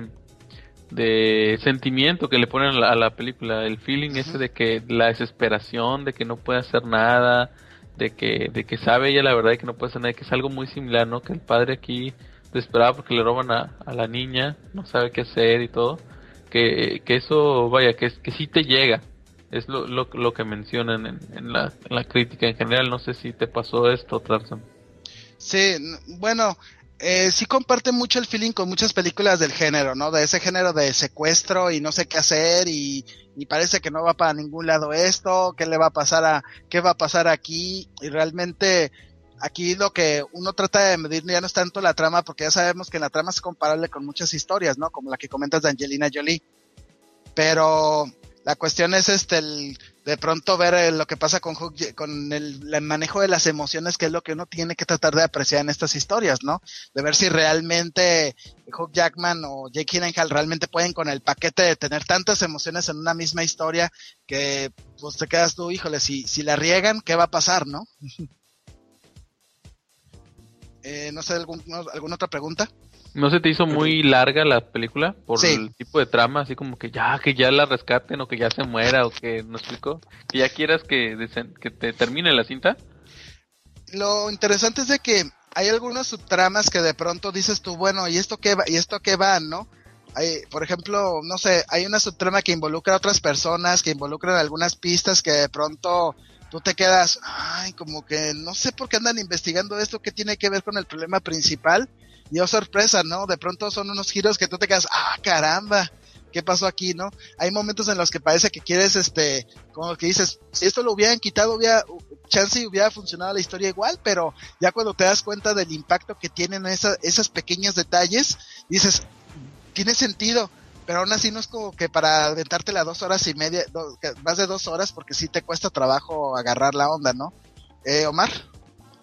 Speaker 8: de sentimiento que le ponen a la película, el feeling ese de que la desesperación de que no puede hacer nada, de que sabe ella la verdad de que no puede hacer nada, que es algo muy similar, ¿no? Que el padre aquí desesperado porque le roban a la niña, no sabe qué hacer y todo, que eso, vaya, que sí te llega, es lo que mencionan en la crítica en general. No sé si te pasó esto, Tarzan.
Speaker 5: Sí, bueno, sí comparte mucho el feeling con muchas películas del género, ¿no? De ese género de secuestro y no sé qué hacer, y parece que no va para ningún lado esto, qué va a pasar aquí, y realmente aquí lo que uno trata de medir ya no es tanto la trama, porque ya sabemos que la trama es comparable con muchas historias, ¿no? Como la que comentas de Angelina Jolie, pero la cuestión es de pronto ver lo que pasa con el manejo de las emociones, que es lo que uno tiene que tratar de apreciar en estas historias, ¿no? De ver si realmente Hugh Jackman o Jake Gyllenhaal realmente pueden con el paquete de tener tantas emociones en una misma historia, que pues te quedas tú, híjole, si la riegan, ¿qué va a pasar, no? No sé, ¿alguna otra pregunta?
Speaker 8: ¿No se te hizo muy larga la película por
Speaker 5: sí,
Speaker 8: el tipo de trama? Así como que ya la rescaten, o que ya se muera, o que, ¿no explico? Que ya quieras que te termine la cinta.
Speaker 5: Lo interesante es de que hay algunas subtramas que de pronto dices tú, bueno, ¿y esto qué va, no? Por ejemplo, no sé, hay una subtrama que involucra a otras personas, que involucran algunas pistas que de pronto tú te quedas, ay, como que no sé por qué andan investigando esto, qué tiene que ver con el problema principal. Y oh, sorpresa, ¿no? De pronto son unos giros que tú te quedas, caramba, ¿qué pasó aquí, no? Hay momentos en los que parece que quieres, como que dices, si esto lo hubieran quitado, hubiera funcionado la historia igual, pero ya cuando te das cuenta del impacto que tienen esas pequeños detalles, dices, tiene sentido, pero aún así no es como que para aventártela 2 horas y media, más de 2 horas, porque sí te cuesta trabajo agarrar la onda, ¿no? Omar.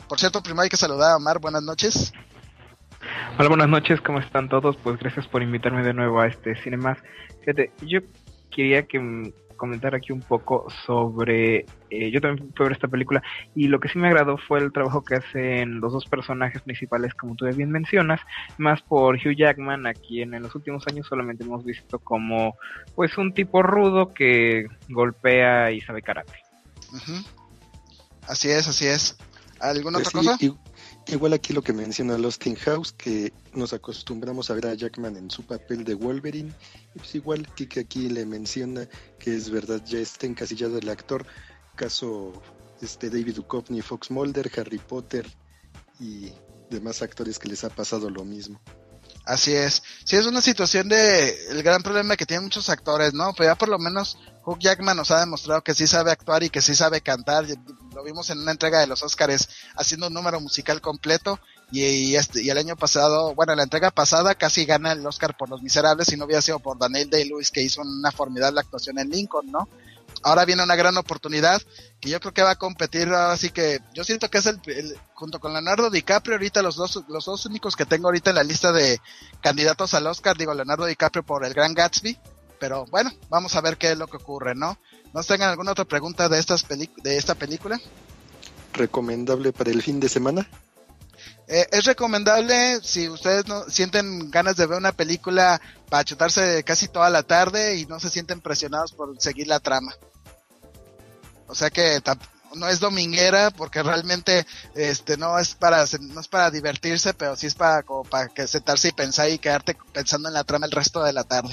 Speaker 5: Por cierto, primero hay que saludar a Omar, buenas noches.
Speaker 9: Hola, buenas noches, ¿cómo están todos? Pues gracias por invitarme de nuevo a este Cinemas. Fíjate, yo quería que comentar aquí un poco sobre... yo también fui a ver esta película y lo que sí me agradó fue el trabajo que hacen los dos personajes principales, como tú bien mencionas, más por Hugh Jackman, a quien en los últimos años solamente hemos visto como pues un tipo rudo que golpea y sabe karate.
Speaker 5: Uh-huh. Así es. ¿Alguna
Speaker 7: pues
Speaker 5: otra cosa?
Speaker 7: Igual aquí lo que menciona Austin House, que nos acostumbramos a ver a Jackman en su papel de Wolverine, y pues igual que aquí le menciona que es verdad, ya está encasillado el actor, caso David Duchovny, Fox Mulder, Harry Potter y demás actores que les ha pasado lo mismo.
Speaker 5: Así es. Sí, es una situación el gran problema que tienen muchos actores, ¿no? Pero ya por lo menos Hugh Jackman nos ha demostrado que sí sabe actuar y que sí sabe cantar. Lo vimos en una entrega de los Óscares haciendo un número musical completo y el año pasado, bueno, la entrega pasada casi gana el Óscar por Los Miserables, si no hubiera sido por Daniel Day-Lewis, que hizo una formidable actuación en Lincoln, ¿no? Ahora viene una gran oportunidad que yo creo que va a competir, así que yo siento que es junto con Leonardo DiCaprio ahorita los dos únicos que tengo ahorita en la lista de candidatos al Oscar, digo Leonardo DiCaprio por El Gran Gatsby, pero bueno, vamos a ver qué es lo que ocurre, ¿no? ¿No tengan alguna otra pregunta de esta película?
Speaker 7: ¿Recomendable para el fin de semana?
Speaker 5: Es recomendable si ustedes no sienten ganas de ver una película para chutarse casi toda la tarde y no se sienten presionados por seguir la trama. O sea que no es dominguera porque realmente no es para divertirse, pero sí es para que sentarse y pensar y quedarte pensando en la trama el resto de la tarde.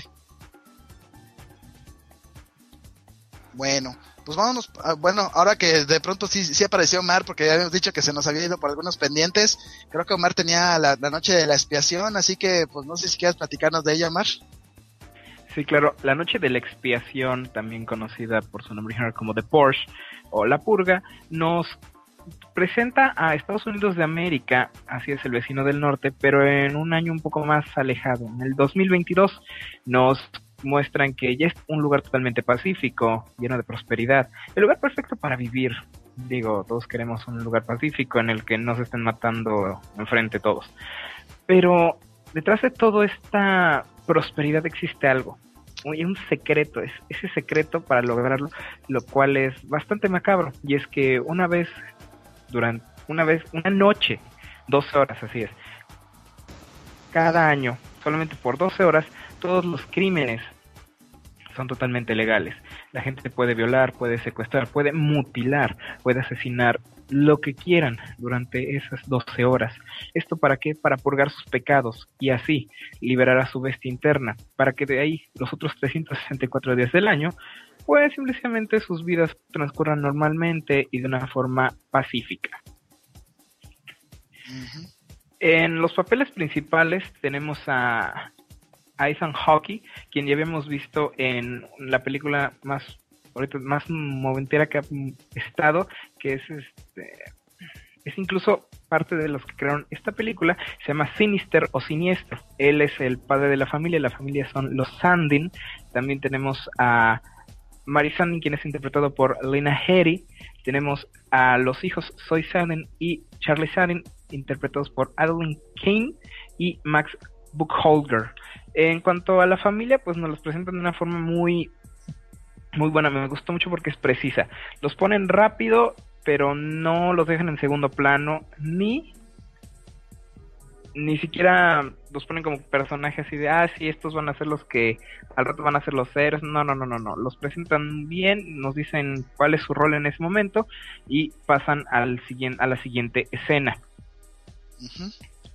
Speaker 5: Bueno, pues vámonos, bueno, ahora que de pronto sí apareció Omar, porque ya habíamos dicho que se nos había ido por algunos pendientes, creo que Omar tenía la noche de la expiación, así que pues no sé si quieres platicarnos de ella, Omar.
Speaker 9: Sí, claro, La Noche de la Expiación, también conocida por su nombre original como The Purge o La Purga, nos presenta a Estados Unidos de América, así es, el vecino del norte, pero en un año un poco más alejado. En el 2022 nos muestran que ya es un lugar totalmente pacífico, lleno de prosperidad, el lugar perfecto para vivir. Digo, todos queremos un lugar pacífico en el que no se estén matando enfrente todos. Pero detrás de toda esta prosperidad existe algo. Hay un secreto, ese secreto para lograrlo, lo cual es bastante macabro, y es que una noche, 12 horas, así es, cada año, solamente por 12 horas, todos los crímenes son totalmente legales. La gente puede violar, puede secuestrar, puede mutilar, puede asesinar, lo que quieran durante esas 12 horas. ¿Esto para qué? Para purgar sus pecados y así liberar a su bestia interna, para que de ahí los otros 364 días del año, pues simplemente sus vidas transcurran normalmente y de una forma pacífica. Uh-huh. En los papeles principales tenemos a Ethan Hawke, quien ya habíamos visto en la película más momentera que ha estado, que es incluso parte de los que crearon esta película. Se llama Sinister o Siniestro. Él es el padre de la familia son los Sandin. También tenemos a Mary Sandin, quien es interpretado por Lena Headey. Tenemos a los hijos Zoe Sandin y Charlie Sandin, interpretados por Adeline Kane y Max Buchholzer. En cuanto a la familia, pues nos los presentan de una forma muy buena. Me gustó mucho porque es precisa. Los ponen rápido, pero no los dejan en segundo plano, ni siquiera los ponen como personajes así de, sí, estos van a ser los que al rato van a ser los héroes. No. Los presentan bien, nos dicen cuál es su rol en ese momento y pasan a la siguiente escena. Uh-huh.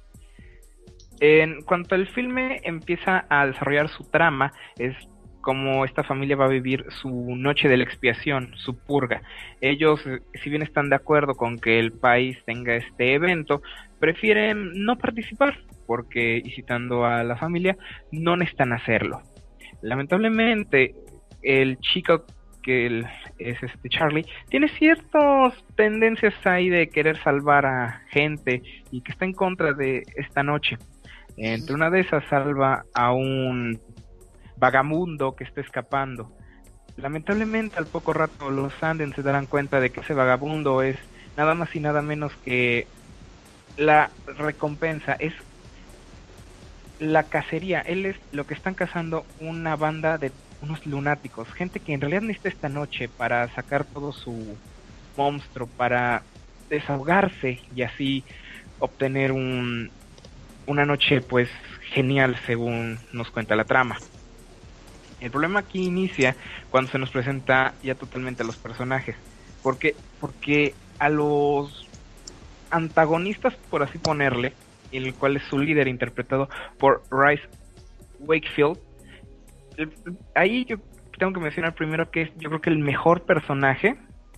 Speaker 9: En cuanto el filme empieza a desarrollar su trama, es como esta familia va a vivir su noche de la expiación, su purga. Ellos, si bien están de acuerdo con que el país tenga este evento, prefieren no participar, porque, y citando a la familia, no necesitan hacerlo. Lamentablemente, el chico que es Charlie, tiene ciertas tendencias ahí de querer salvar a gente y que está en contra de esta noche. Entre una de esas salva a un vagabundo que está escapando. Lamentablemente al poco rato los Sandin se darán cuenta de que ese vagabundo es nada más y nada menos que la recompensa es la cacería. Él es lo que están cazando, una banda de unos lunáticos, gente que en realidad necesita esta noche para sacar todo su monstruo, para desahogarse y así obtener una noche pues genial, según nos cuenta la trama. El problema aquí inicia cuando se nos presenta ya totalmente a los personajes, porque a los antagonistas, por así ponerle, el cual es su líder interpretado por Rhys Wakefield, ahí yo tengo que mencionar primero que es, yo creo que el mejor personaje,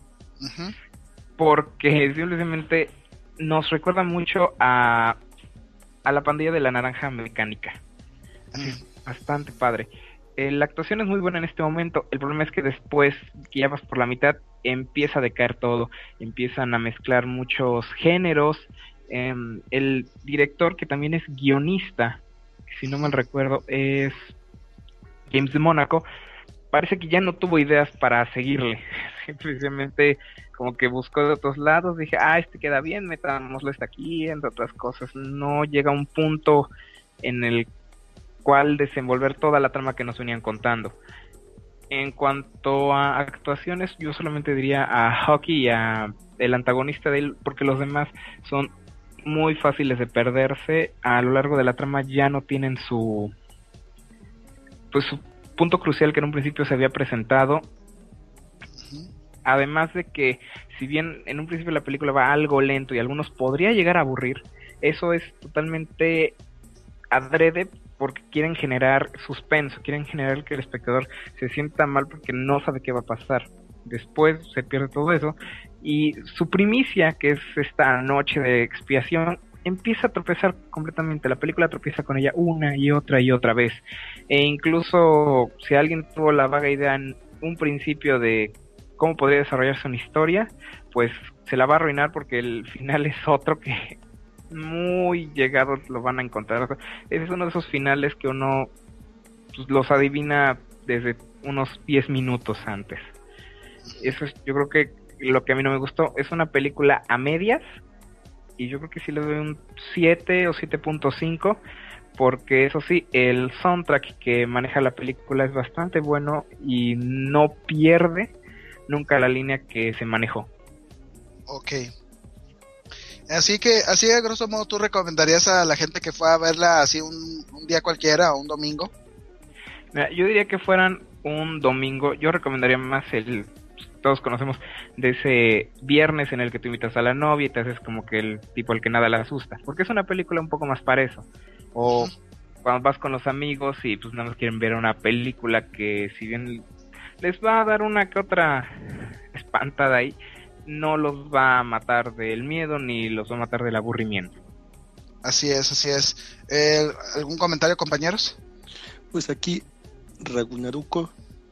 Speaker 9: porque simplemente nos recuerda mucho a la pandilla de la naranja mecánica. Así, bastante padre. La actuación es muy buena en este momento. El problema es que después, que ya vas por la mitad, empieza a decaer todo. Empiezan a mezclar muchos géneros. El director, que también es guionista, si no mal recuerdo, es James de Mónaco, parece que ya no tuvo ideas para seguirle. Simplemente como que buscó de otros lados. Dije, este queda bien, metámoslo aquí, entre otras cosas. No llega a un punto en el cual desenvolver toda la trama que nos venían contando. En cuanto a actuaciones, yo solamente diría a Hockey y a el antagonista de él, porque los demás son muy fáciles de perderse. A lo largo de la trama ya no tienen su punto crucial que en un principio se había presentado. Además de que, si bien en un principio la película va algo lento y a algunos podría llegar a aburrir, eso es totalmente adrede, porque quieren generar suspenso, quieren generar que el espectador se sienta mal porque no sabe qué va a pasar. Después se pierde todo eso y su primicia, que es esta noche de expiación, empieza a tropezar completamente. La película tropieza con ella una y otra vez. E incluso si alguien tuvo la vaga idea en un principio de cómo podría desarrollarse una historia, pues se la va a arruinar, porque el final es otro que muy llegados lo van a encontrar. Ese es uno de esos finales que uno pues, los adivina desde unos 10 minutos antes. Eso es, yo creo que lo que a mí no me gustó. Es una película a medias, y yo creo que sí le doy un 7 o 7.5, porque eso sí, el soundtrack que maneja la película es bastante bueno y no pierde nunca la línea que se manejó.
Speaker 5: Ok. Así a grosso modo, ¿tú recomendarías a la gente que fue a verla así un día cualquiera o un domingo?
Speaker 9: Mira, yo diría que fueran un domingo. Yo recomendaría más todos conocemos de ese viernes en el que tú invitas a la novia y te haces como que el tipo al que nada le asusta, porque es una película un poco más para eso. O cuando vas con los amigos y pues nada más quieren ver una película que, si bien les va a dar una que otra espantada ahí, no los va a matar del miedo ni los va a matar del aburrimiento.
Speaker 5: Así es. ¿Algún comentario, compañeros?
Speaker 7: Pues aquí Ragunaroku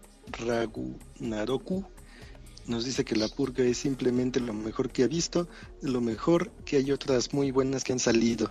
Speaker 7: nos dice que La Purga es simplemente lo mejor que ha visto, lo mejor que hay otras muy buenas que han salido.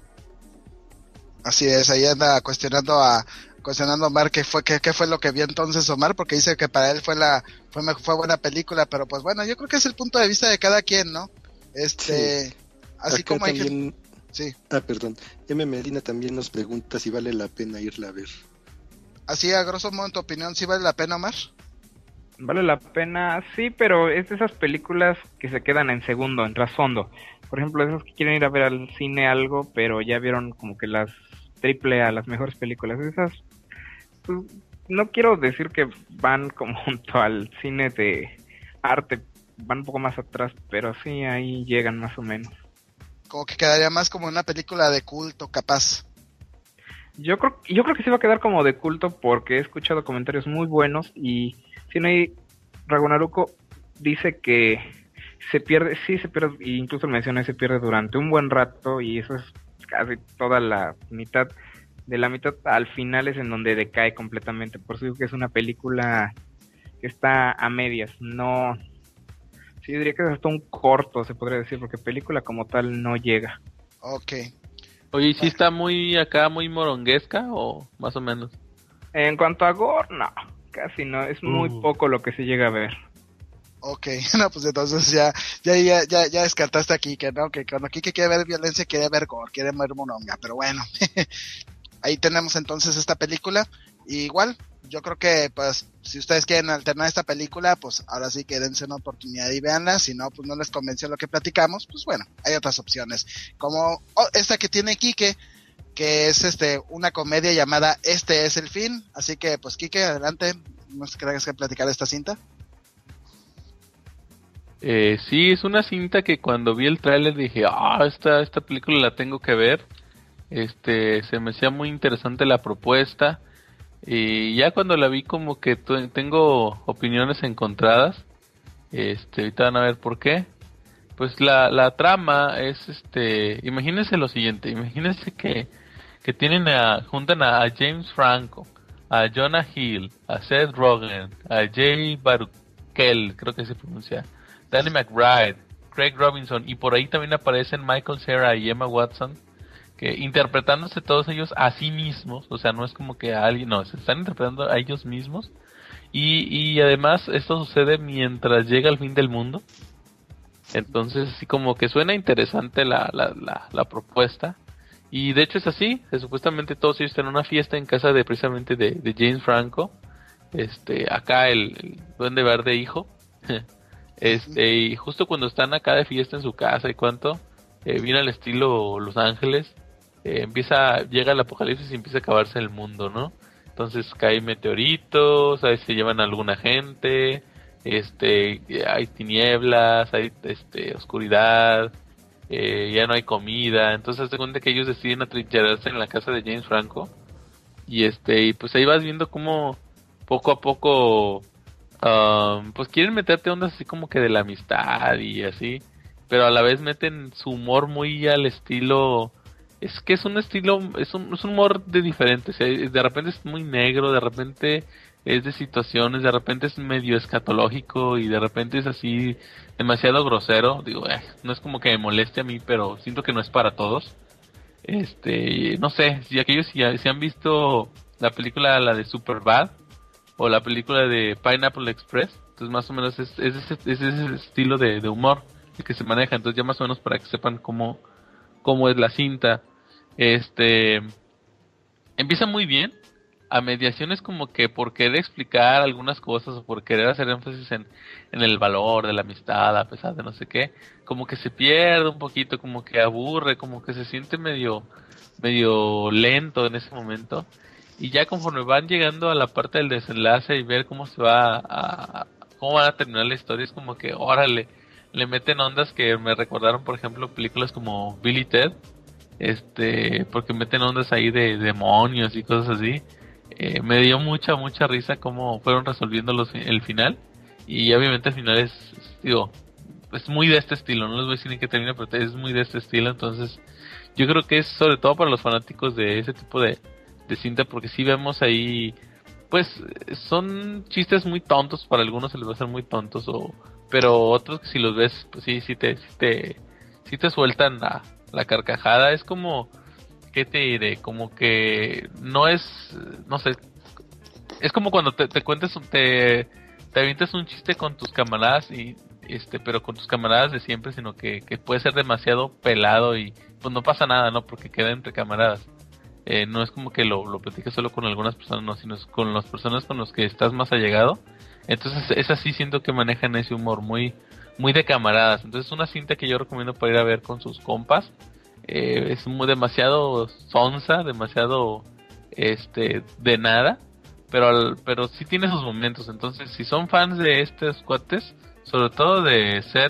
Speaker 5: Así es, ahí anda cuestionando a Omar qué fue lo que vio entonces Omar, porque dice que para él fue buena película, pero pues bueno, yo creo que es el punto de vista de cada quien, ¿no? Sí. Así acá como hay
Speaker 7: también...
Speaker 5: Sí.
Speaker 7: Perdón. M. Medina también nos pregunta si vale la pena irla a ver.
Speaker 5: Así, a grosso modo, en tu opinión, ¿sí vale la pena, Omar?
Speaker 9: Vale la pena, sí, pero es de esas películas que se quedan en segundo, en trasfondo. Por ejemplo, esos que quieren ir a ver al cine algo, pero ya vieron como que las AAA, las mejores películas. Esas, pues, no quiero decir que van como junto al cine de arte, van un poco más atrás, pero sí, ahí llegan más o menos.
Speaker 5: Como que quedaría más como una película de culto, capaz.
Speaker 9: Yo creo que sí va a quedar como de culto, porque he escuchado comentarios muy buenos, y si no hay, Ragunaruco dice que se pierde, y incluso mencioné, se pierde durante un buen rato, y eso es casi toda la mitad. De la mitad al final es en donde decae completamente. Por eso digo que es una película que está a medias. No, sí, yo diría que es hasta un corto, se podría decir, porque película como tal no llega.
Speaker 5: Ok.
Speaker 8: Oye, ¿y si está muy moronguesca o más o menos?
Speaker 9: En cuanto a gore, no, casi no, es muy poco lo que se llega a ver.
Speaker 5: Ok, no, pues entonces ya descartaste a Kike, ¿no? Que cuando Kike quiere ver violencia, quiere ver gore, quiere ver monomia, pero bueno. Ahí tenemos entonces esta película. Y igual, yo creo que, pues, si ustedes quieren alternar esta película, pues ahora sí que dense una oportunidad y véanla. Si no, pues no les convenció lo que platicamos, pues bueno, hay otras opciones. Como esta que tiene Kike, que es una comedia llamada Este es el fin. Así que, pues, Kike, adelante, ¿nos crees que platicar de esta cinta?
Speaker 8: Sí, es una cinta que cuando vi el tráiler dije, esta película la tengo que ver. Se me hacía muy interesante la propuesta. Y ya cuando la vi como que tengo opiniones encontradas. Ahorita van a ver por qué. Pues la trama es imagínense lo siguiente, imagínense que juntan a James Franco, a Jonah Hill, a Seth Rogen, a Jay Baruchel, creo que se pronuncia, Danny McBride, Craig Robinson, y por ahí también aparecen Michael Cera y Emma Watson, que interpretándose todos ellos a sí mismos, o sea, no es como que a alguien, no, se están interpretando a ellos mismos, y además esto sucede mientras llega el fin del mundo. Entonces sí como que suena interesante la propuesta, y de hecho es así, supuestamente todos ellos están en una fiesta en casa precisamente de James Franco, acá el Duende Verde hijo. Y justo cuando están acá de fiesta en su casa y viene al estilo Los Ángeles, llega el apocalipsis y empieza a acabarse el mundo, ¿no? Entonces caen meteoritos, ahí se llevan a alguna gente, hay tinieblas, hay oscuridad, ya no hay comida, entonces hazte cuenta que ellos deciden atrincherarse en la casa de James Franco, y pues ahí vas viendo cómo poco a poco pues quieren meterte ondas así como que de la amistad y así, pero a la vez meten su humor muy al estilo, es que es un estilo, es un humor de diferente, o sea, de repente es muy negro, de repente es de situaciones, de repente es medio escatológico y de repente es así demasiado grosero, digo, no es como que me moleste a mí, pero siento que no es para todos. No sé, si aquellos si han visto la película, la de Superbad, o la película de Pineapple Express, entonces más o menos es ese estilo de humor el que se maneja, entonces ya más o menos para que sepan cómo es la cinta. Empieza muy bien, a mediaciones como que por querer explicar algunas cosas o por querer hacer énfasis en el valor de la amistad a pesar de no sé qué, como que se pierde un poquito, como que aburre, como que se siente medio lento en ese momento. Y ya conforme van llegando a la parte del desenlace y ver cómo van a terminar la historia, es como que, órale, le meten ondas que me recordaron, por ejemplo, películas como Bill y Ted, porque meten ondas ahí de demonios y cosas así. Me dio mucha risa cómo fueron resolviendo el final, y obviamente el final es muy de este estilo, no les voy a decir ni que termina, pero es muy de este estilo, entonces yo creo que es sobre todo para los fanáticos de ese tipo de cinta, porque si vemos ahí, pues son chistes muy tontos, para algunos se les va a hacer muy tontos, pero otros que si los ves, pues sí te sueltan la carcajada. Es como, ¿qué te diré? Como que no sé, es como cuando te avientas un chiste con tus camaradas pero con tus camaradas de siempre, sino que puede ser demasiado pelado y pues no pasa nada, ¿no? Porque queda entre camaradas. No es como que lo platiques solo con algunas personas, no, sino es con las personas con los que estás más allegado. Entonces es así, siento que manejan ese humor muy de camaradas. Entonces es una cinta que yo recomiendo para ir a ver con sus compas. Es demasiado sonsa, demasiado de nada, pero sí tiene sus momentos. Entonces si son fans de estos cuates, sobre todo de Seth,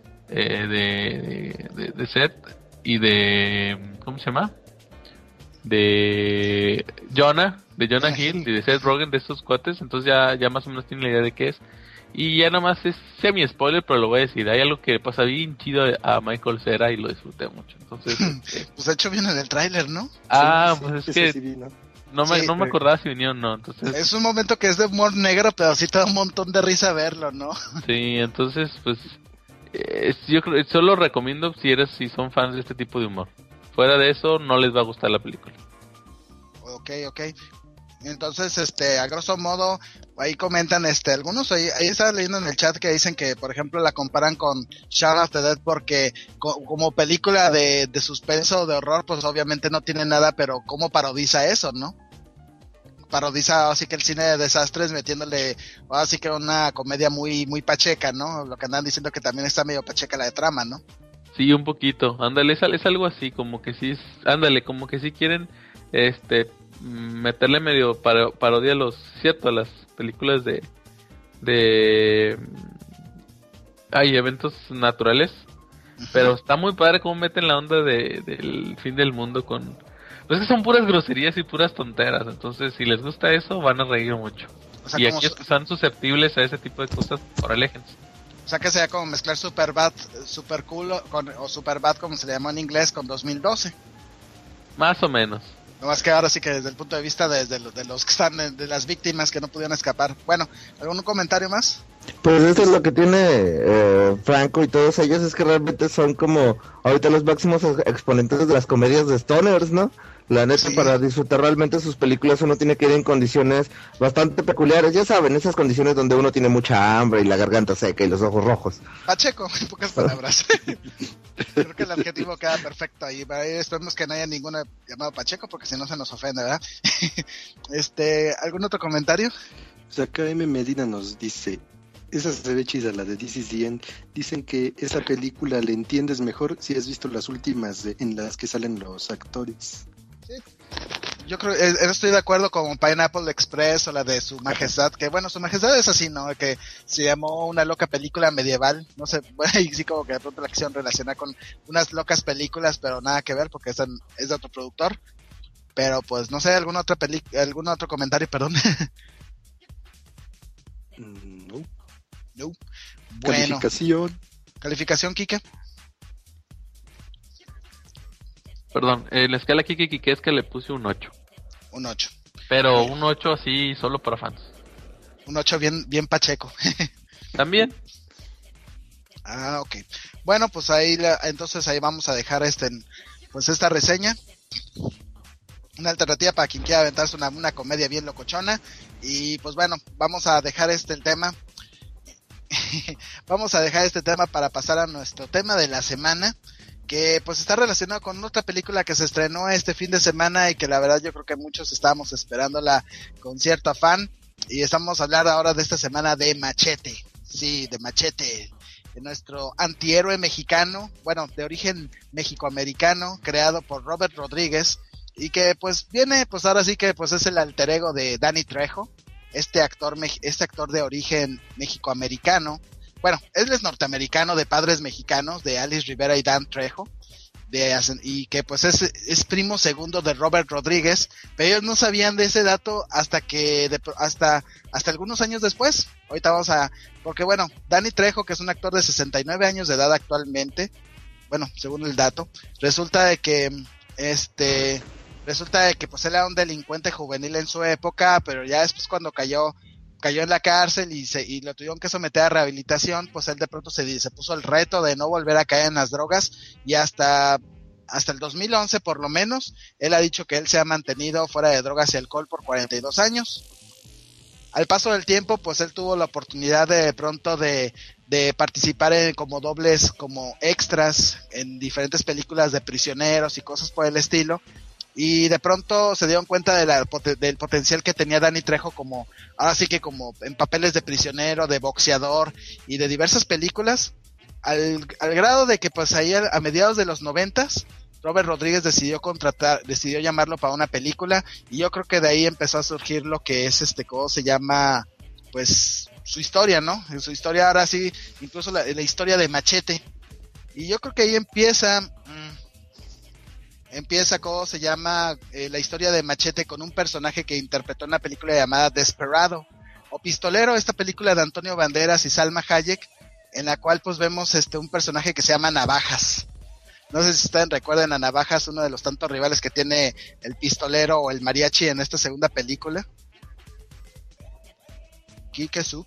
Speaker 8: de Seth y de, ¿cómo se llama? De Jonah Hill y de Seth Rogen, de estos cuates, entonces ya más o menos tienen la idea de qué es. Y ya nada más es semi spoiler, pero lo voy a decir, hay algo que pasa bien chido a Michael Cera y lo disfruté mucho. Entonces
Speaker 5: pues de hecho viene en el tráiler, ¿no?
Speaker 8: Pues es que sí, no me acordaba si venía o no, entonces
Speaker 5: es un momento que es de humor negro, pero sí te da un montón de risa verlo, ¿no?
Speaker 8: Sí, entonces pues yo creo, solo recomiendo si son fans de este tipo de humor. Fuera de eso, no les va a gustar la película.
Speaker 5: Ok. Entonces, a grosso modo, ahí comentan, algunos, ahí estaba leyendo en el chat que dicen que, por ejemplo, la comparan con Shaun of the Dead porque como película de suspenso, de horror, pues obviamente no tiene nada, pero cómo parodiza eso, ¿no? Parodiza así que el cine de desastres metiéndole así que una comedia muy muy pacheca, ¿no? Lo que andan diciendo que también está medio pacheca la de trama, ¿no?
Speaker 8: Sí, un poquito. Ándale, es algo así, como que sí, como que sí quieren, meterle medio parodia a a las películas de eventos naturales, pero está muy padre cómo meten la onda del fin del mundo con, pues que son puras groserías y puras tonteras, entonces si les gusta eso van a reír mucho. O sea, y aquí están susceptibles a ese tipo de cosas, por aléjense.
Speaker 5: O sea que sería como mezclar Superbad, Super Cool o Superbad como se le llamó en inglés con 2012.
Speaker 8: Más o menos.
Speaker 5: No más que ahora sí que desde el punto de vista de los que están, de las víctimas que no pudieron escapar. Bueno, ¿algún comentario más?
Speaker 6: Pues eso es lo que tiene Franco y todos ellos, es que realmente son como ahorita los máximos exponentes de las comedias de stoners, ¿no? La neta, sí. Para disfrutar realmente sus películas uno tiene que ir en condiciones bastante peculiares, ya saben, esas condiciones donde uno tiene mucha hambre y la garganta seca y los ojos rojos.
Speaker 5: Pacheco, en pocas palabras. Creo que el adjetivo queda perfecto ahí. Esperemos que no haya ninguno llamado Pacheco porque si no se nos ofende, ¿verdad? ¿Algún otro comentario?
Speaker 7: Pues acá M. Medina nos dice: esa se ve chida, la de This is the End. Dicen que esa película le entiendes mejor si has visto las últimas en las que salen los actores.
Speaker 5: Sí. Yo creo, estoy de acuerdo con Pineapple Express o la de Su Majestad, que bueno, Su Majestad es así, ¿no? Que se llamó una loca película medieval, no sé, bueno, y sí como que de pronto la acción relaciona con unas locas películas, pero nada que ver porque es de otro productor. Pero pues no sé, algún otro comentario, perdón.
Speaker 7: No.
Speaker 5: Bueno. Calificación, Kike.
Speaker 8: Perdón, la escala Kike es que le puse un 8.
Speaker 5: Un 8.
Speaker 8: Pero un 8 así solo para fans.
Speaker 5: Un 8 bien pacheco.
Speaker 8: También.
Speaker 5: Ah, ok. Bueno, pues entonces ahí vamos a dejar pues esta reseña. Una alternativa para quien quiera aventarse una comedia bien locochona. Y pues bueno, vamos a dejar el tema. Vamos a dejar este tema para pasar a nuestro tema de la semana, que pues está relacionado con otra película que se estrenó este fin de semana y que la verdad yo creo que muchos estábamos esperándola con cierto afán, y estamos a hablar ahora de esta semana de Machete. Sí, de Machete, de nuestro antihéroe mexicano, bueno, de origen mexicoamericano, creado por Robert Rodríguez, y que pues viene, pues ahora sí que pues es el alter ego de Danny Trejo, este actor de origen mexicoamericano. Bueno, él es norteamericano de padres mexicanos, de Alice Rivera y Dan Trejo, y que pues es primo segundo de Robert Rodríguez, pero ellos no sabían de ese dato hasta algunos años después. Ahorita porque bueno, Danny Trejo, que es un actor de 69 años de edad actualmente, bueno, según el dato, resulta de que pues él era un delincuente juvenil en su época, pero ya después cuando cayó en la cárcel y lo tuvieron que someter a rehabilitación, pues él de pronto se puso el reto de no volver a caer en las drogas, y hasta el 2011 por lo menos, él ha dicho que él se ha mantenido fuera de drogas y alcohol por 42 años. Al paso del tiempo, pues él tuvo la oportunidad de pronto de participar como dobles, como extras en diferentes películas de prisioneros y cosas por el estilo. Y de pronto se dieron cuenta del potencial que tenía Danny Trejo ahora sí que como en papeles de prisionero, de boxeador y de diversas películas, al grado de que pues ahí a mediados de los 90s, Robert Rodríguez decidió llamarlo para una película, y yo creo que de ahí empezó a surgir lo que es ¿cómo se llama? Pues su historia, ¿no? Su historia ahora sí, incluso la historia de Machete. Y yo creo que ahí empieza, ¿cómo se llama? La historia de Machete con un personaje que interpretó en una película llamada Desperado o Pistolero, esta película de Antonio Banderas y Salma Hayek, en la cual pues vemos un personaje que se llama Navajas. No sé si ustedes recuerdan a Navajas, uno de los tantos rivales que tiene el pistolero o el mariachi en esta segunda película. Kike Sup.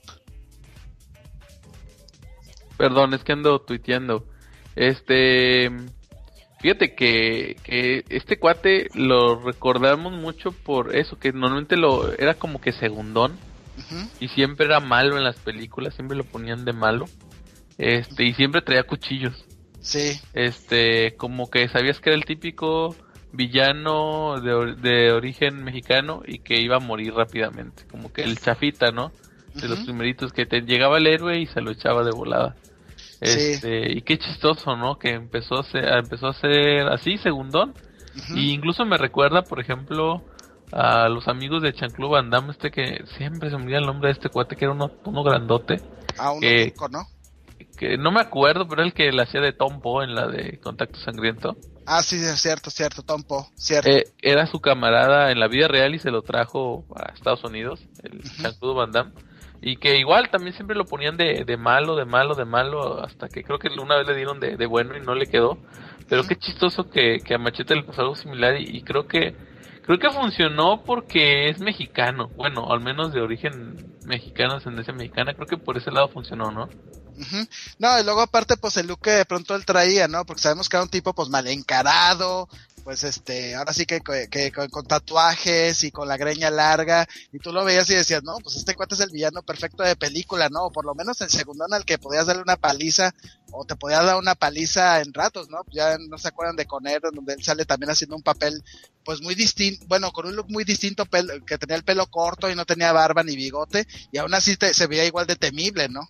Speaker 8: Perdón, es que ando tuiteando. Fíjate que este cuate lo recordamos mucho por eso, que normalmente era como que segundón, y siempre era malo en las películas, siempre lo ponían de malo, y siempre traía cuchillos.
Speaker 5: Sí.
Speaker 8: Como que sabías que era el típico villano de origen mexicano y que iba a morir rápidamente, como que el chafita, ¿no? De los primeritos, que te llegaba el héroe y se lo echaba de volada.
Speaker 5: Sí.
Speaker 8: Y qué chistoso, ¿no? Que empezó a ser así, segundón. Y incluso me recuerda, por ejemplo, a los amigos de Jean-Claude Van Damme, que siempre se me olvida el nombre de este cuate, que era uno grandote.
Speaker 5: Uno turco, ¿no?
Speaker 8: Que no me acuerdo, pero el que la hacía de Tom Poe en la de Contacto Sangriento.
Speaker 5: Sí, es cierto, Tom Poe, cierto.
Speaker 8: Era su camarada en la vida real y se lo trajo a Estados Unidos, el Jean-Claude Van Damme. Y que igual también siempre lo ponían de malo, hasta que creo que una vez le dieron de bueno y no le quedó. Pero qué chistoso que a Machete le pasó algo similar, y creo que funcionó porque es mexicano. Bueno, al menos de origen mexicano, ascendencia mexicana, creo que por ese lado funcionó, ¿no?
Speaker 5: No, y luego aparte pues el look que de pronto él traía, ¿no? Porque sabemos que era un tipo pues mal encarado, pues ahora sí que con tatuajes y con la greña larga, y tú lo veías y decías, no, pues este cuate es el villano perfecto de película, ¿no? O por lo menos el segundón al que podías darle una paliza, o te podías dar una paliza en ratos, ¿no? Ya no se acuerdan de Conner, donde él sale también haciendo un papel pues muy distinto, bueno, con un look muy distinto, que tenía el pelo corto y no tenía barba ni bigote, y aún así se veía igual de temible, ¿no?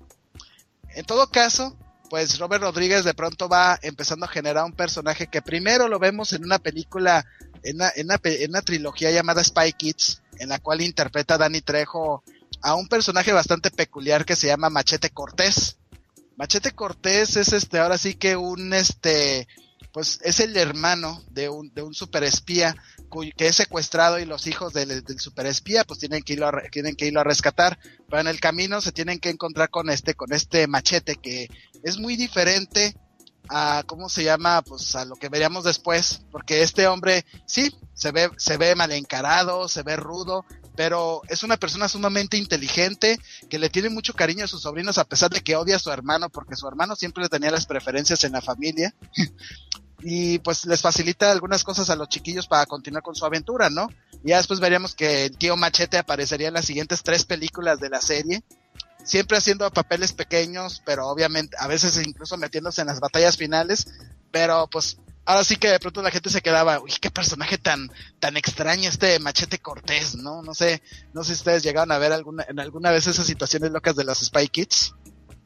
Speaker 5: En todo caso, pues Robert Rodríguez de pronto va empezando a generar un personaje que primero lo vemos en una película, en una trilogía llamada Spy Kids, en la cual interpreta Danny Trejo a un personaje bastante peculiar que se llama Machete Cortés. Machete Cortés es ahora sí que pues es el hermano de un superespía que es secuestrado, y los hijos del superespía pues tienen que irlo a rescatar, pero en el camino se tienen que encontrar con este Machete, que es muy diferente a ¿cómo se llama? Pues a lo que veríamos después, porque este hombre sí se ve mal encarado, se ve rudo, pero es una persona sumamente inteligente, que le tiene mucho cariño a sus sobrinos, a pesar de que odia a su hermano, porque su hermano siempre le tenía las preferencias en la familia. Y pues les facilita algunas cosas a los chiquillos para continuar con su aventura, ¿no? Y ya después veríamos que el tío Machete aparecería en las siguientes 3 películas de la serie, siempre haciendo papeles pequeños, pero obviamente a veces incluso metiéndose en las batallas finales, pero pues ahora sí que de pronto la gente se quedaba, uy, qué personaje tan extraño Machete Cortés, ¿no? No sé si ustedes llegaron a ver alguna vez esas situaciones locas de los Spy Kids.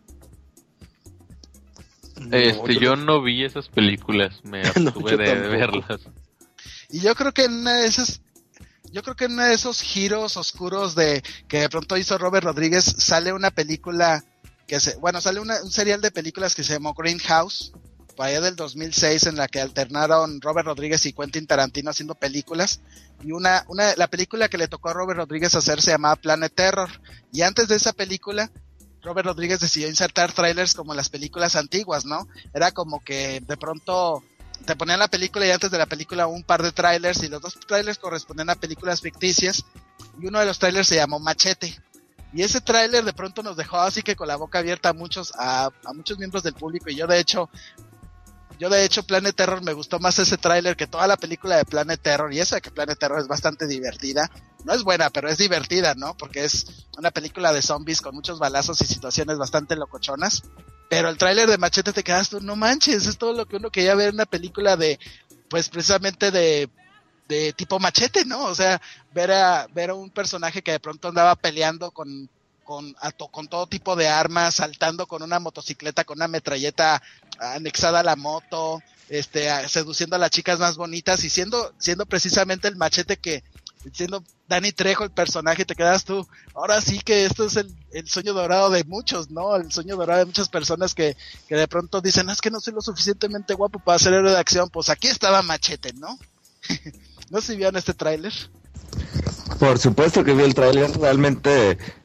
Speaker 8: Yo no vi esas películas, me abstuve de verlas.
Speaker 5: Y yo creo que en uno de esos giros oscuros que de pronto hizo Robert Rodríguez, sale una película sale un serial de películas que se llamó Greenhouse, por allá del 2006, en la que alternaron Robert Rodríguez y Quentin Tarantino haciendo películas, y la película que le tocó a Robert Rodríguez hacer se llamaba Planet Terror, y antes de esa película Robert Rodríguez decidió insertar trailers como las películas antiguas, ¿no? Era como que de pronto te ponían la película y antes de la película un par de trailers, y los 2 trailers correspondían a películas ficticias, y uno de los trailers se llamó Machete. Y ese trailer de pronto nos dejó así que con la boca abierta a muchos miembros del público, y yo de hecho Planet Terror me gustó más ese tráiler que toda la película de Planet Terror, y esa que Planet Terror es bastante divertida, no es buena, pero es divertida, ¿no? Porque es una película de zombies con muchos balazos y situaciones bastante locochonas, pero el tráiler de Machete te quedas tú, no manches, es todo lo que uno quería ver en una película pues precisamente de tipo Machete, ¿no? O sea, ver a un personaje que de pronto andaba peleando con todo tipo de armas, saltando con una motocicleta, con una metralleta anexada a la moto, seduciendo a las chicas más bonitas, y siendo precisamente el Machete, siendo Danny Trejo el personaje, te quedas tú, ahora sí que esto es el sueño dorado de muchos, ¿no? El sueño dorado de muchas personas que de pronto dicen, es que no soy lo suficientemente guapo para ser héroe de acción, pues aquí estaba Machete, ¿no? ¿No se vieron este tráiler?
Speaker 6: Por supuesto que vi el tráiler, realmente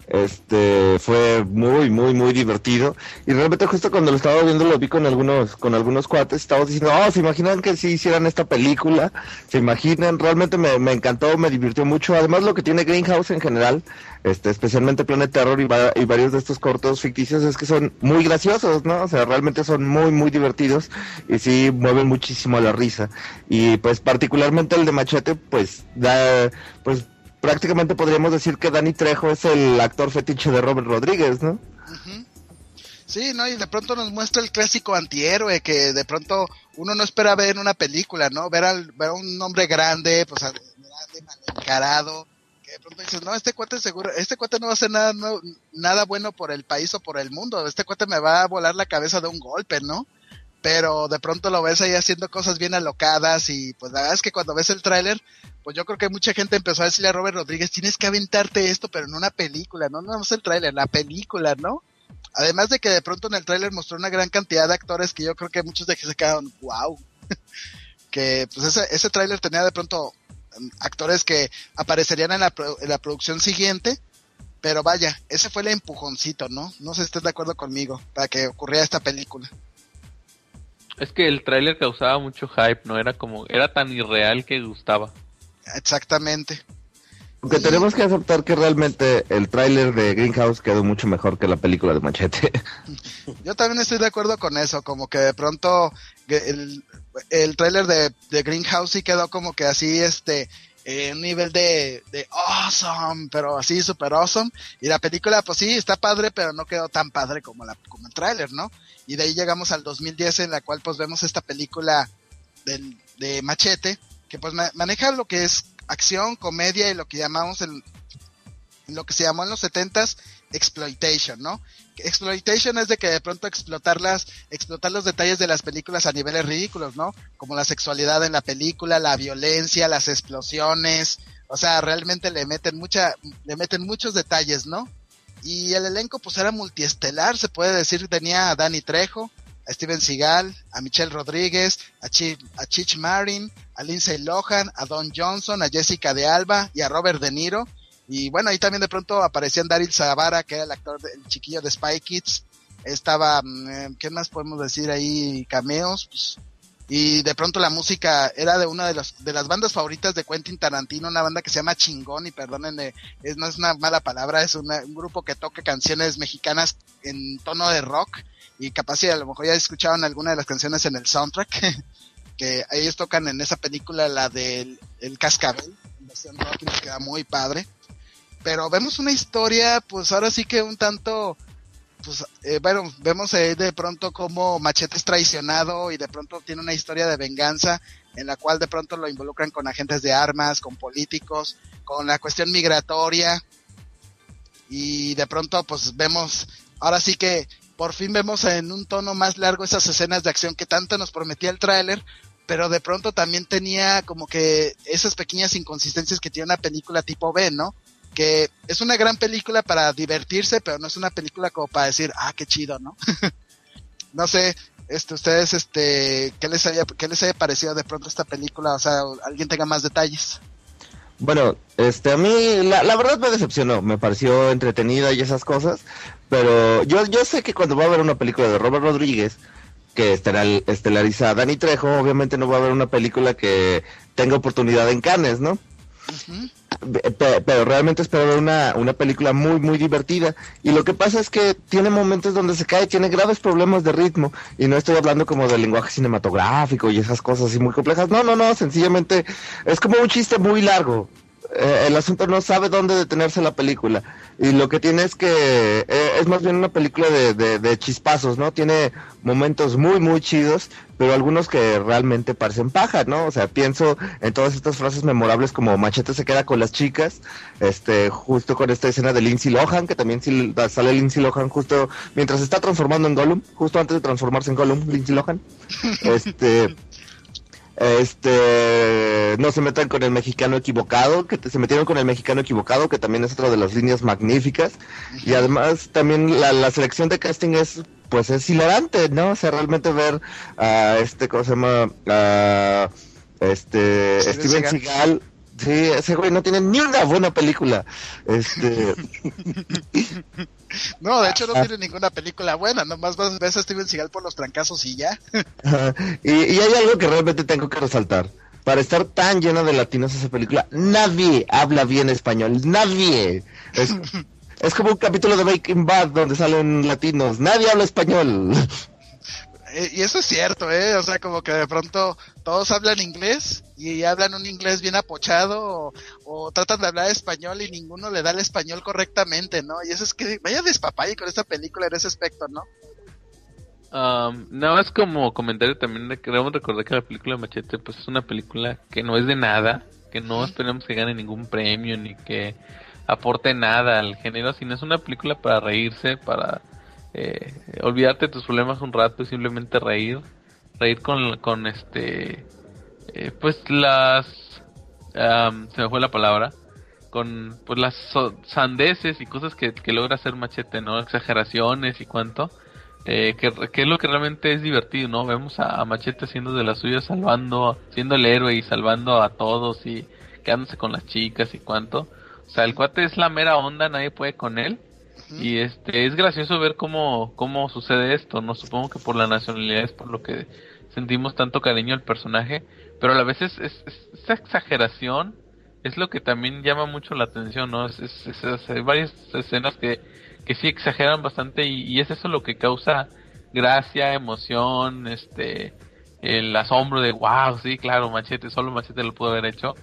Speaker 6: Fue muy, muy, muy divertido. Y realmente justo cuando lo estaba viendo lo vi con algunos cuates. Estábamos diciendo, ¿se imaginan que si hicieran esta película? ¿Se imaginan? Realmente me encantó, me divirtió mucho. Además lo que tiene Grindhouse en general, especialmente Planet Terror y varios de estos cortos ficticios, es que son muy graciosos, ¿no? O sea, realmente son muy, muy divertidos y sí mueven muchísimo la risa. Y pues particularmente el de Machete, pues prácticamente podríamos decir que Danny Trejo es el actor fetiche de Robert Rodríguez, ¿no?
Speaker 5: Uh-huh. Sí, ¿no? Y de pronto nos muestra el clásico antihéroe que de pronto uno no espera ver en una película, ¿no? Ver a un hombre grande, pues grande, mal encarado, que de pronto dices, no, este cuate no va a hacer nada bueno por el país o por el mundo, este cuate me va a volar la cabeza de un golpe, ¿no? Pero de pronto lo ves ahí haciendo cosas bien alocadas y pues la verdad es que cuando ves el tráiler, pues yo creo que mucha gente empezó a decirle a Robert Rodríguez, tienes que aventarte esto, pero en una película, no es el tráiler, la película, ¿no? Además de que de pronto en el tráiler mostró una gran cantidad de actores que yo creo que muchos de ellos se quedaron, wow, que pues ese tráiler tenía de pronto actores que aparecerían en la producción siguiente, pero vaya, ese fue el empujoncito, ¿no? No sé si estás de acuerdo conmigo, para que ocurriera esta película.
Speaker 8: Es que el tráiler causaba mucho hype, no era tan irreal que gustaba.
Speaker 5: Exactamente.
Speaker 6: Aunque tenemos que aceptar que realmente el tráiler de Grindhouse quedó mucho mejor que la película de Machete.
Speaker 5: Yo también estoy de acuerdo con eso, como que de pronto el tráiler de Grindhouse sí quedó como que así, un nivel de awesome, pero así super awesome, y la película pues sí, está padre, pero no quedó tan padre como el tráiler, ¿no? Y de ahí llegamos al 2010 en la cual pues vemos esta película de Machete, que pues maneja lo que es acción, comedia y lo que llamamos lo que se llamó en los 70s exploitation, ¿no? Exploitation es de que de pronto explotar los detalles de las películas a niveles ridículos, ¿no? Como la sexualidad en la película, la violencia, las explosiones, o sea, realmente le meten muchos detalles, ¿no? Y el elenco pues era multiestelar, se puede decir, tenía a Danny Trejo, a Steven Seagal, a Michelle Rodríguez, a Cheech Marin, a Lindsay Lohan, a Don Johnson, a Jessica de Alba y a Robert De Niro. Y bueno, ahí también de pronto aparecían Daryl Zavara, que era el actor, el chiquillo de Spy Kids. Estaba, ¿qué más podemos decir ahí? Cameos. Pues, y de pronto la música era de una de las bandas favoritas de Quentin Tarantino, una banda que se llama Chingón, y perdónenme, no es una mala palabra, es un grupo que toca canciones mexicanas en tono de rock. Y capaz si a lo mejor ya escucharon alguna de las canciones en el soundtrack, que ellos tocan en esa película, la del El Cascabel, en versión rock, y nos queda muy padre. Pero vemos una historia, pues ahora sí que un tanto, pues vemos de pronto cómo Machete es traicionado y de pronto tiene una historia de venganza en la cual de pronto lo involucran con agentes de armas, con políticos, con la cuestión migratoria, y de pronto pues vemos, ahora sí que por fin vemos en un tono más largo esas escenas de acción que tanto nos prometía el tráiler, pero de pronto también tenía como que esas pequeñas inconsistencias que tiene una película tipo B, ¿no? Que es una gran película para divertirse, pero no es una película como para decir, qué chido, ¿no? No sé, ustedes, ¿qué les haya parecido de pronto esta película? O sea, alguien tenga más detalles.
Speaker 6: Bueno, a mí la verdad me decepcionó, me pareció entretenida y esas cosas, pero yo sé que cuando va a haber una película de Robert Rodríguez que estelariza a Danny Trejo, obviamente no va a haber una película que tenga oportunidad en Cannes, ¿no? Uh-huh. Pero realmente espero ver una película muy muy divertida, y lo que pasa es que tiene momentos donde se cae, tiene graves problemas de ritmo, y no estoy hablando como del lenguaje cinematográfico y esas cosas así muy complejas, no, sencillamente es como un chiste muy largo. El asunto no sabe dónde detenerse la película, y lo que tiene es que es más bien una película de chispazos, ¿no? Tiene momentos muy muy chidos, pero algunos que realmente parecen paja, ¿no? O sea, pienso en todas estas frases memorables como Machete se queda con las chicas, justo con esta escena de Lindsay Lohan, que también sale Lindsay Lohan justo mientras se está transformando en Gollum, justo antes de transformarse en Gollum, Lindsay Lohan. No se metan con el mexicano equivocado, se metieron con el mexicano equivocado, que también es otra de las líneas magníficas, y además también la selección de casting es hilarante, ¿no? O sea, realmente ver a ¿cómo se llama? Steven Seagal, Sí, ese güey no tiene ni una buena película.
Speaker 5: No, de hecho no tiene ninguna película buena, nomás ves a Steven Seagal por los trancazos y ya.
Speaker 6: Y hay algo que realmente tengo que resaltar. Para estar tan llena de latinos esa película, nadie habla bien español, nadie. Es como un capítulo de Breaking Bad donde salen latinos, nadie habla español.
Speaker 5: Y eso es cierto, o sea, como que de pronto todos hablan inglés y hablan un inglés bien apochado o tratan de hablar español y ninguno le da el español correctamente, ¿no? Y eso es que vaya despapalle con esta película en ese aspecto, ¿no?
Speaker 8: Nada más como comentario también, queremos recordar que la película de Machete pues es una película que no es de nada, que no esperamos que gane ningún premio ni que aporte nada al género, sino es una película para reírse, para olvidarte de tus problemas un rato y simplemente reír con pues las se me fue la palabra, con pues las sandeces y cosas que logra hacer Machete, ¿no? Exageraciones y cuanto. Que es lo que realmente es divertido, ¿no? Vemos a Machete haciendo de las suyas, siendo el héroe y salvando a todos y quedándose con las chicas y cuanto. O sea, el cuate es la mera onda, nadie puede con él. Y es gracioso ver cómo sucede esto, ¿no? Supongo que por la nacionalidad es por lo que sentimos tanto cariño al personaje, pero a la vez esa exageración es lo que también llama mucho la atención, ¿no? Hay varias escenas que sí exageran bastante y es eso lo que causa gracia, emoción, el asombro de wow, sí, claro, solo Machete lo pudo haber hecho.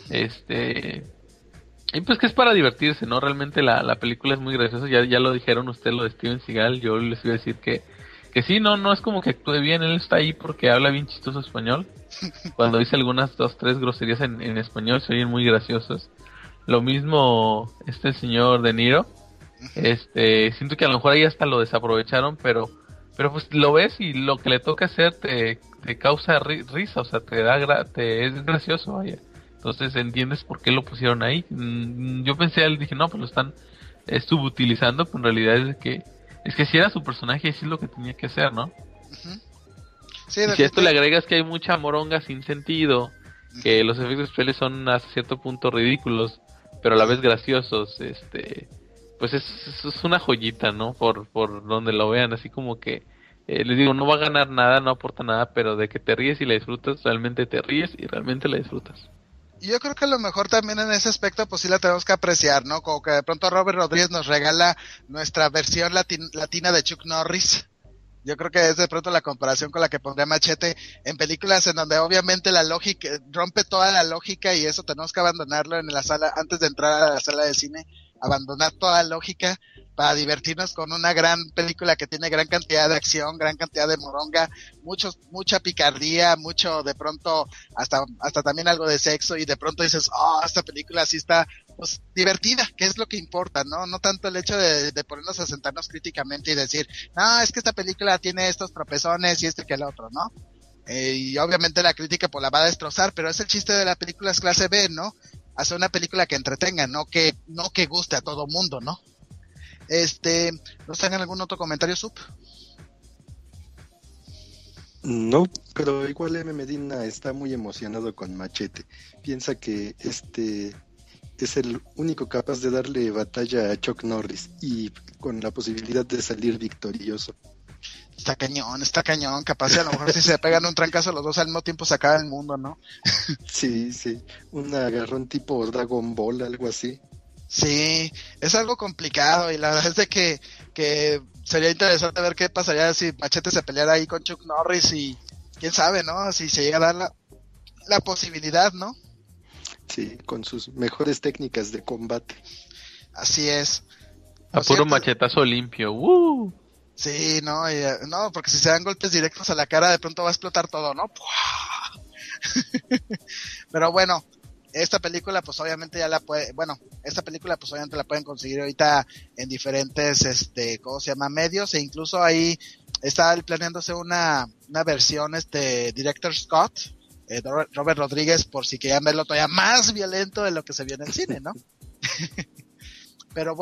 Speaker 8: Y pues que es para divertirse, ¿no? Realmente la película es muy graciosa, ya lo dijeron ustedes lo de Steven Seagal, yo les iba a decir que sí, no es como que actúe bien, él está ahí porque habla bien chistoso español. Cuando dice algunas 2-3 groserías en español se oyen muy graciosos. Lo mismo señor De Niro. Siento que a lo mejor ahí hasta lo desaprovecharon, pero pues lo ves y lo que le toca hacer te causa risa, o sea, es gracioso, vaya. Entonces entiendes por qué lo pusieron ahí. Yo dije, no, pues lo están subutilizando, pero en realidad es que si era su personaje y sí es lo que tenía que hacer, ¿no?
Speaker 5: Sí,
Speaker 8: y si a esto le agregas que hay mucha moronga sin sentido, que los efectos especiales son hasta cierto punto ridículos, pero a la vez graciosos, pues es una joyita, ¿no? Por donde lo vean, así como que les digo, no va a ganar nada, no aporta nada, pero de que te ríes y la disfrutas, realmente te ríes y realmente la disfrutas.
Speaker 5: Yo creo que a lo mejor también en ese aspecto pues sí la tenemos que apreciar, ¿no? Como que de pronto Robert Rodríguez nos regala nuestra versión latina de Chuck Norris. Yo creo que es de pronto la comparación con la que pondría Machete en películas en donde obviamente la lógica rompe toda la lógica y eso tenemos que abandonarlo en la sala antes de entrar a la sala de cine, abandonar toda lógica para divertirnos con una gran película que tiene gran cantidad de acción, gran cantidad de moronga, mucha picardía, mucho de pronto hasta también algo de sexo y de pronto dices, esta película sí está pues divertida, que es lo que importa, no tanto el hecho de ponernos a sentarnos críticamente y decir, no, es que esta película tiene estos tropezones y que el otro, ¿no? Y obviamente la crítica pues la va a destrozar, pero es el chiste de la película es clase B, ¿no? Hacer una película que entretenga, no que guste a todo mundo, ¿no? ¿No tengan algún otro comentario, Sup?
Speaker 7: No, pero igual M. Medina está muy emocionado con Machete. Piensa que es el único capaz de darle batalla a Chuck Norris y con la posibilidad de salir victorioso.
Speaker 5: Está cañón, capaz a lo mejor si se pegan un trancazo los dos al mismo tiempo se acaba el mundo, ¿no?
Speaker 7: Sí, un agarrón tipo Dragon Ball, algo así.
Speaker 5: Sí, es algo complicado y la verdad es de que sería interesante ver qué pasaría si Machete se peleara ahí con Chuck Norris y quién sabe, ¿no? Si se llega a dar la posibilidad, ¿no?
Speaker 7: Sí, con sus mejores técnicas de combate.
Speaker 5: Así es.
Speaker 8: A puro machetazo limpio.
Speaker 5: Sí, no, porque si se dan golpes directos a la cara de pronto va a explotar todo, ¿no? Pero bueno, esta película pues obviamente la pueden conseguir ahorita en diferentes ¿cómo se llama? Medios, e incluso ahí está planeándose una versión Director Scott, Robert Rodríguez, por si querían verlo todavía más violento de lo que se vio en el cine, ¿no? Pero bueno,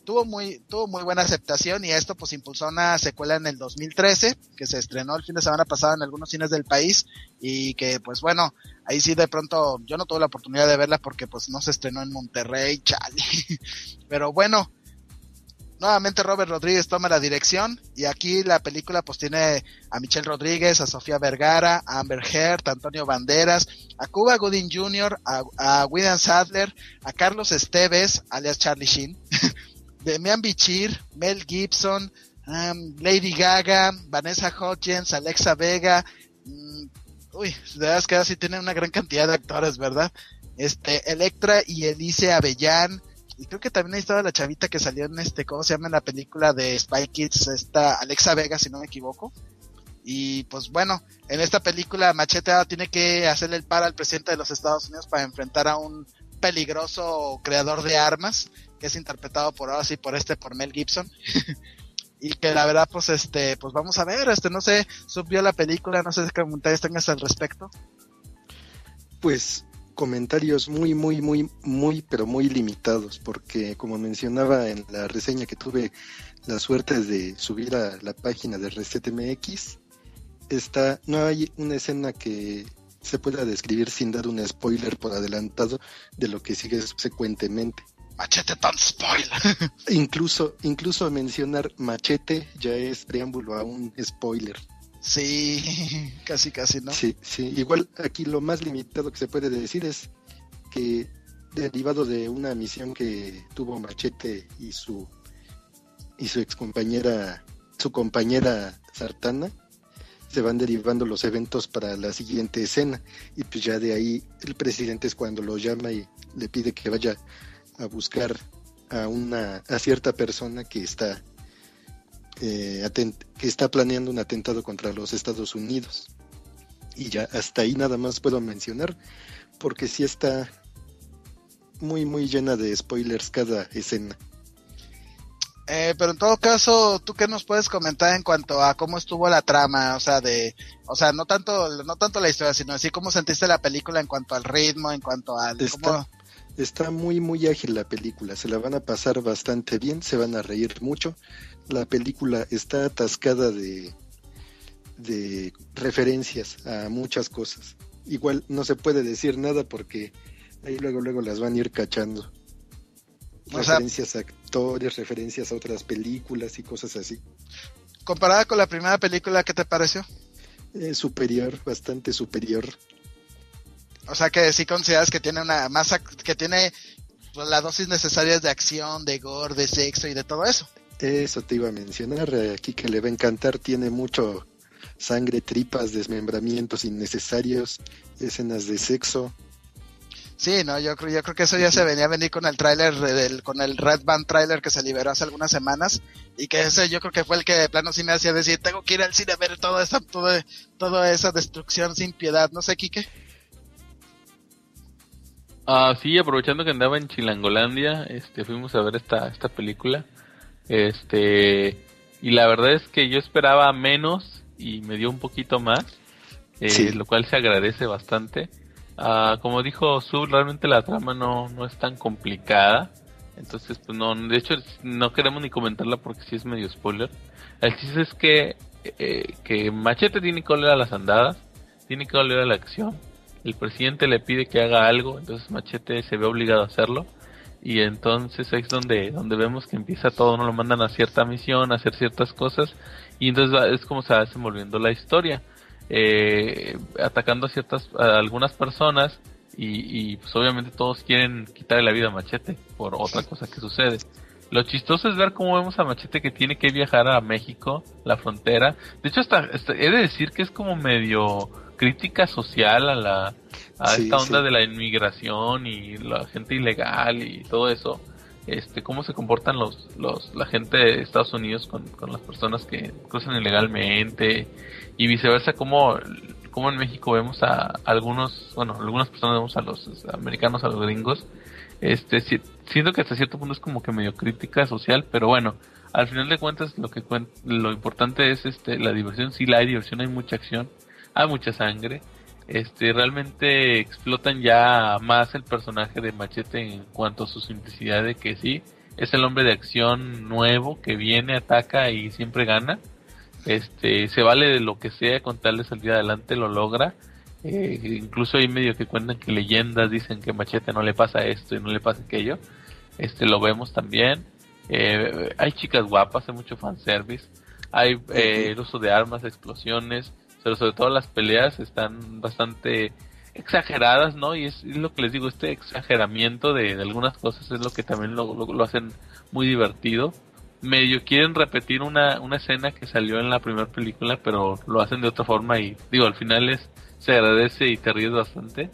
Speaker 5: tuvo muy buena aceptación, y esto pues impulsó una secuela en el 2013 que se estrenó el fin de semana pasado en algunos cines del país, y que pues bueno, ahí sí de pronto yo no tuve la oportunidad de verla porque pues no se estrenó en Monterrey, chale. Pero bueno, nuevamente Robert Rodríguez toma la dirección, y aquí la película pues tiene a Michelle Rodríguez, a Sofía Vergara, a Amber Heard, a Antonio Banderas, a Cuba Gooding Jr., a William Sadler, a Carlos Esteves, alias Charlie Sheen, Demian Bichir, Mel Gibson, Lady Gaga, Vanessa Hudgens, Alexa Vega, de verdad es que así tienen una gran cantidad de actores, ¿verdad? Electra y Elise Avellán. Y creo que también ahí estaba la chavita que salió en ¿cómo se llama? En la película de Spy Kids, Alexa Vega, si no me equivoco. Y pues bueno, en esta película Machete tiene que hacerle el paro al presidente de los Estados Unidos para enfrentar a un peligroso creador de armas, que es interpretado por Mel Gibson. Y que la verdad, pues pues vamos a ver, no sé, subió la película, no sé qué comentarios tengas al respecto.
Speaker 7: Pues comentarios muy, pero muy limitados, porque como mencionaba en la reseña que tuve la suerte de subir a la página de Reset MX, no hay una escena que se pueda describir sin dar un spoiler por adelantado de lo que sigue subsecuentemente.
Speaker 5: Machete tan spoiler.
Speaker 7: Incluso mencionar machete ya es preámbulo a un spoiler.
Speaker 5: Sí, casi, ¿no?
Speaker 7: Sí, igual aquí lo más limitado que se puede decir es que derivado de una misión que tuvo Machete y su compañera Sartana, se van derivando los eventos para la siguiente escena, y pues ya de ahí el presidente es cuando lo llama y le pide que vaya a buscar a cierta persona que está planeando un atentado contra los Estados Unidos. Y ya hasta ahí nada más puedo mencionar, porque sí está muy llena de spoilers cada escena.
Speaker 5: Pero en todo caso, ¿tú qué nos puedes comentar en cuanto a cómo estuvo la trama? No tanto la historia, sino así cómo sentiste la película en cuanto al ritmo, en cuanto al...
Speaker 7: Está muy ágil la película, se la van a pasar bastante bien, se van a reír mucho. La película está atascada de referencias a muchas cosas. Igual no se puede decir nada porque ahí luego las van a ir cachando. Referencias a actores, referencias a otras películas y cosas así.
Speaker 5: Comparada con la primera película, ¿qué te pareció?
Speaker 7: Superior, bastante superior.
Speaker 5: O sea que sí consideras que tiene que tiene la dosis necesarias de acción, de gore, de sexo y de todo eso.
Speaker 7: Eso te iba a mencionar, aquí que le va a encantar, tiene mucho sangre, tripas, desmembramientos innecesarios, escenas de sexo.
Speaker 5: Sí, no, yo creo que eso ya se venía a venir con el tráiler, con el Red Band tráiler que se liberó hace algunas semanas, y que ese yo creo que fue el que de plano sí me hacía decir, tengo que ir al cine a ver toda esa destrucción sin piedad, no sé, Quique.
Speaker 8: Sí, aprovechando que andaba en Chilangolandia, fuimos a ver esta película, y la verdad es que yo esperaba menos y me dio un poquito más, sí. Lo cual se agradece bastante. Como dijo Sub, realmente la trama no es tan complicada, entonces pues no, de hecho no queremos ni comentarla porque sí es medio spoiler. El chiste es que Machete tiene que oler a las andadas, tiene que oler a la acción. El presidente le pide que haga algo, entonces Machete se ve obligado a hacerlo, y entonces ahí es donde vemos que empieza todo, no lo mandan a cierta misión, a hacer ciertas cosas, y entonces es como se va desenvolviendo la historia, atacando a algunas personas, y pues obviamente todos quieren quitarle la vida a Machete por otra cosa que sucede. Lo chistoso es ver cómo vemos a Machete que tiene que viajar a México, la frontera. De hecho, hasta he de decir que es como medio crítica social a esta onda de la inmigración y la gente ilegal y todo eso. Cómo se comportan la gente de Estados Unidos con las personas que cruzan ilegalmente y viceversa, como en México vemos a algunas personas, vemos a los americanos, a los gringos. Siento que hasta cierto punto es como que medio crítica social, pero bueno, al final de cuentas lo importante es la diversión. Sí, hay diversión, hay mucha acción, hay mucha sangre. Realmente explotan ya más el personaje de Machete en cuanto a su simplicidad, de que sí, es el hombre de acción nuevo que viene, ataca y siempre gana. Se vale de lo que sea con tal de salir adelante, lo logra. Incluso hay medio que cuentan que leyendas dicen que Machete no le pasa esto y no le pasa aquello. Lo vemos también. Hay chicas guapas, hay mucho fanservice, hay el uso de armas, explosiones, pero sobre todo las peleas están bastante exageradas, ¿no? Y es lo que les digo, este exageramiento de algunas cosas es lo que también lo hacen muy divertido. Medio quieren repetir una escena que salió en la primera película, pero lo hacen de otra forma y digo, al final se agradece y te ríes bastante.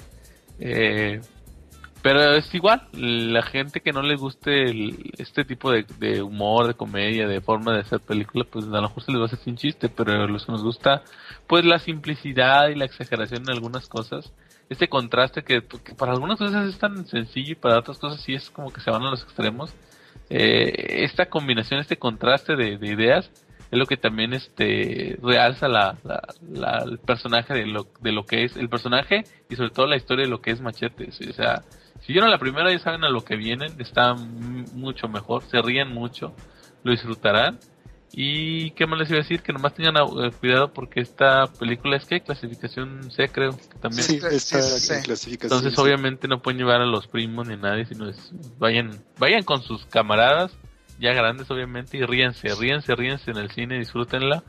Speaker 8: Pero es igual, la gente que no le guste este tipo de humor, de comedia, de forma de hacer películas, pues a lo mejor se les va a hacer sin chiste, pero a los que nos gusta pues la simplicidad y la exageración en algunas cosas, este contraste que para algunas cosas es tan sencillo y para otras cosas sí es como que se van a los extremos. Esta combinación, este contraste de ideas es lo que también realza el personaje de lo que es el personaje y sobre todo la historia de lo que es Machete. O sea, si vieron la primera ya saben a lo que vienen, está mucho mejor, se ríen mucho, lo disfrutarán. Y qué más les iba a decir, que nomás tengan cuidado porque esta película es que clasificación C, creo que también.
Speaker 7: Sí, está en clasificación.
Speaker 8: Entonces obviamente no pueden llevar a los primos ni a nadie, sino vayan con sus camaradas ya grandes obviamente y ríense en el cine, disfrútenla.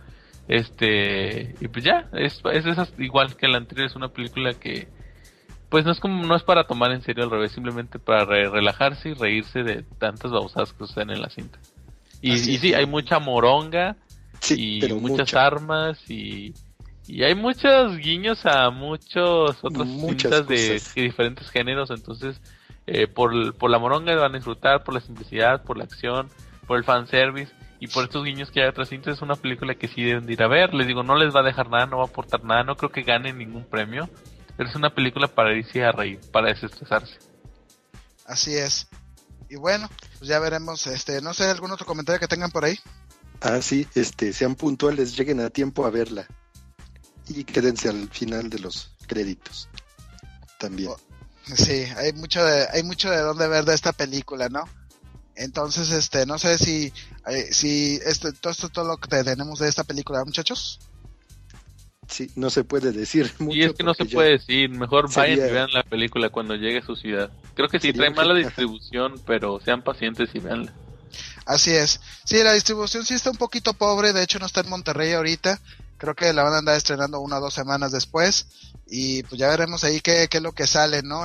Speaker 8: Y pues ya, es esas, igual que la anterior, es una película que pues no es para tomar en serio, al revés, simplemente para relajarse y reírse de tantas babosadas que suceden en la cinta. Y sí, hay mucha moronga, y muchas armas, y hay muchos guiños a muchas cintas de diferentes géneros. Entonces por la moronga van a disfrutar, por la simplicidad, por la acción, por el fanservice y por estos guiños que hay otras cintas. Es una película que sí deben de ir a ver. Les digo, no les va a dejar nada, no va a aportar nada, no creo que ganen ningún premio, pero es una película para irse a reír, para desestresarse.
Speaker 5: Así es. Y bueno, pues ya veremos, no sé, algún otro comentario que tengan por ahí.
Speaker 7: Sí, sean puntuales, lleguen a tiempo a verla y quédense al final de los créditos también.
Speaker 5: Sí, hay mucho de dónde ver de esta película, ¿no? Entonces, no sé si todo lo que tenemos de esta película, muchachos.
Speaker 7: Sí, no se puede decir mucho.
Speaker 8: Y es que no se puede decir, mejor vayan y vean la película cuando llegue a su ciudad. Creo que sí trae mala distribución, pero sean pacientes y veanla.
Speaker 5: Así es. Sí, la distribución sí está un poquito pobre, de hecho no está en Monterrey ahorita. Creo que la van a andar estrenando 1 o 2 semanas después. Y pues ya veremos ahí qué es lo que sale, ¿no?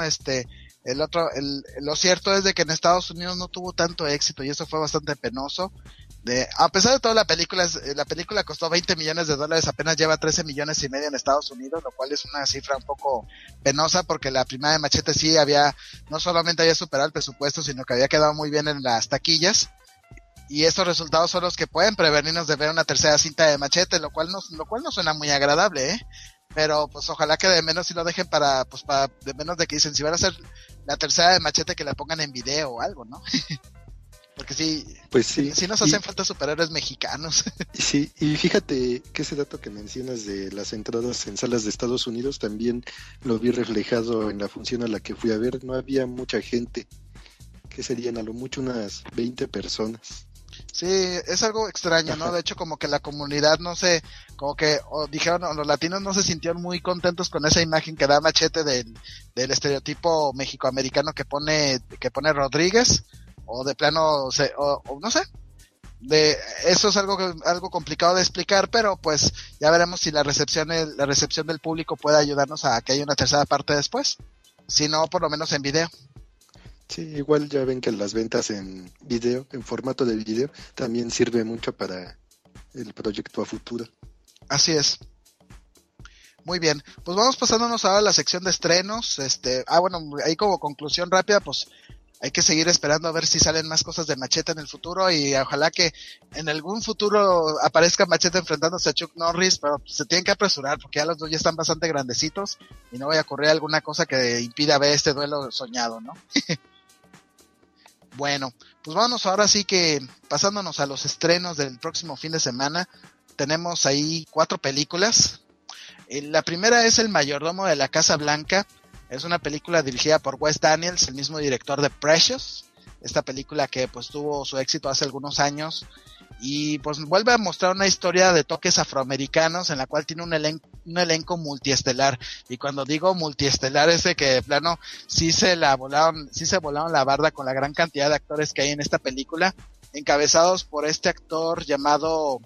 Speaker 5: Lo cierto es de que en Estados Unidos no tuvo tanto éxito y eso fue bastante penoso. A pesar de todo, la película costó $20 millones, apenas lleva 13 millones y medio en Estados Unidos, lo cual es una cifra un poco penosa porque la primera de Machete sí no solamente había superado el presupuesto, sino que había quedado muy bien en las taquillas. Y estos resultados son los que pueden prevenirnos de ver una tercera cinta de Machete, lo cual no suena muy agradable, pero pues ojalá que de menos si lo dejen para de menos de que dicen si van a hacer la tercera de Machete que la pongan en video o algo, ¿no? Porque sí,
Speaker 7: pues sí,
Speaker 5: sí nos hacen falta superhéroes mexicanos.
Speaker 7: Sí, y fíjate que ese dato que mencionas de las entradas en salas de Estados Unidos también lo vi reflejado en la función a la que fui a ver. No había mucha gente, que serían a lo mucho unas 20 personas.
Speaker 5: Sí, es algo extraño, ¿no? De hecho, como que la comunidad, no sé, como que dijeron, los latinos no se sintieron muy contentos con esa imagen que da Machete del estereotipo mexicoamericano que pone Rodríguez, o de plano, o no sé. Eso es algo complicado de explicar, pero pues ya veremos si la recepción del público puede ayudarnos a que haya una tercera parte después. Si no, por lo menos en video.
Speaker 7: Sí, igual ya ven que las ventas en video, en formato de video, también sirve mucho para el proyecto a futuro.
Speaker 5: Así es. Muy bien, pues vamos pasándonos ahora a la sección de estrenos. Bueno, ahí como conclusión rápida, pues hay que seguir esperando a ver si salen más cosas de Machete en el futuro y ojalá que en algún futuro aparezca Machete enfrentándose a Chuck Norris, pero se tienen que apresurar porque ya los dos ya están bastante grandecitos y no vaya a ocurrir alguna cosa que impida ver este duelo soñado, ¿no? Bueno, pues vámonos ahora sí que pasándonos a los estrenos del próximo fin de semana. Tenemos ahí 4 películas. La primera es El mayordomo de la Casa Blanca. Es una película dirigida por Wes Daniels, el mismo director de Precious. esta película que pues tuvo su éxito hace algunos años y pues vuelve a mostrar una historia de toques afroamericanos en la cual tiene un elenco multiestelar, y cuando digo multiestelar es de que de plano sí se volaron la barda con la gran cantidad de actores que hay en esta película, encabezados por este actor llamado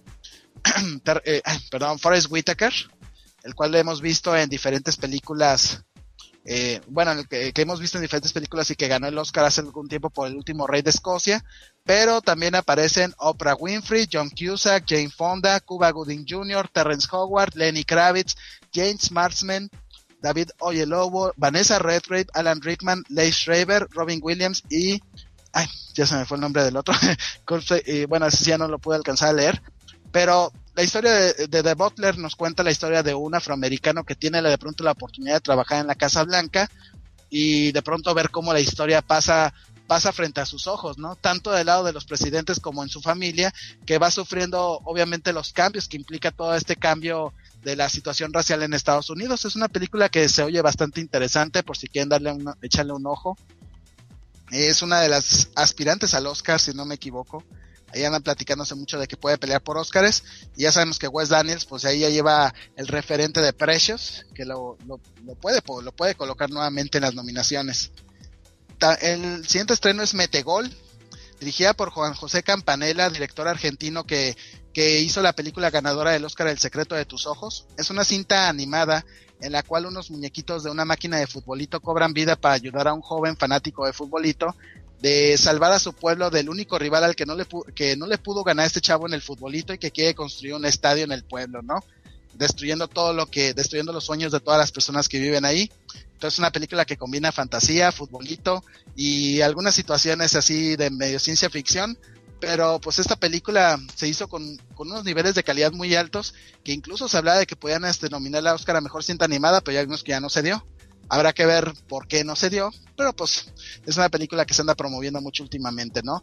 Speaker 5: Forest Whitaker, el cual lo hemos visto en diferentes películas, que hemos visto en diferentes películas y que ganó el Oscar hace algún tiempo por El último rey de Escocia, pero también aparecen Oprah Winfrey, John Cusack, Jane Fonda, Cuba Gooding Jr., Terrence Howard, Lenny Kravitz, James Marsden, David Oyelowo, Vanessa Redgrave, Alan Rickman, Leigh Schreiber, Robin Williams y ya se me fue el nombre del otro ese ya no lo pude alcanzar a leer, pero la historia de The Butler nos cuenta la historia de un afroamericano que tiene de pronto la oportunidad de trabajar en la Casa Blanca y de pronto ver cómo la historia pasa frente a sus ojos, ¿no? Tanto del lado de los presidentes como en su familia, que va sufriendo obviamente los cambios que implica todo este cambio de la situación racial en Estados Unidos. Es una película que se oye bastante interesante, por si quieren echarle un ojo. Es una de las aspirantes al Oscar, si no me equivoco. Ahí andan platicándose mucho de que puede pelear por Óscares, y ya sabemos que Wes Daniels pues ahí ya lleva el referente de Precious, que lo puede colocar nuevamente en las nominaciones. El siguiente estreno es Metegol, dirigida por Juan José Campanella, director argentino que hizo la película ganadora del Oscar El secreto de tus ojos. Es una cinta animada en la cual unos muñequitos de una máquina de futbolito cobran vida para ayudar a un joven fanático de futbolito de salvar a su pueblo del único rival al que no le pudo ganar este chavo en el futbolito, y que quiere construir un estadio en el pueblo, ¿no? Destruyendo los sueños de todas las personas que viven ahí. Entonces es una película que combina fantasía, futbolito y algunas situaciones así de medio ciencia ficción, pero pues esta película se hizo con unos niveles de calidad muy altos, que incluso se hablaba de que podían nominarla a Oscar a Mejor Cinta Animada, pero ya vimos que ya no se dio. Habrá que ver por qué no se dio, pero pues es una película que se anda promoviendo mucho últimamente, ¿no?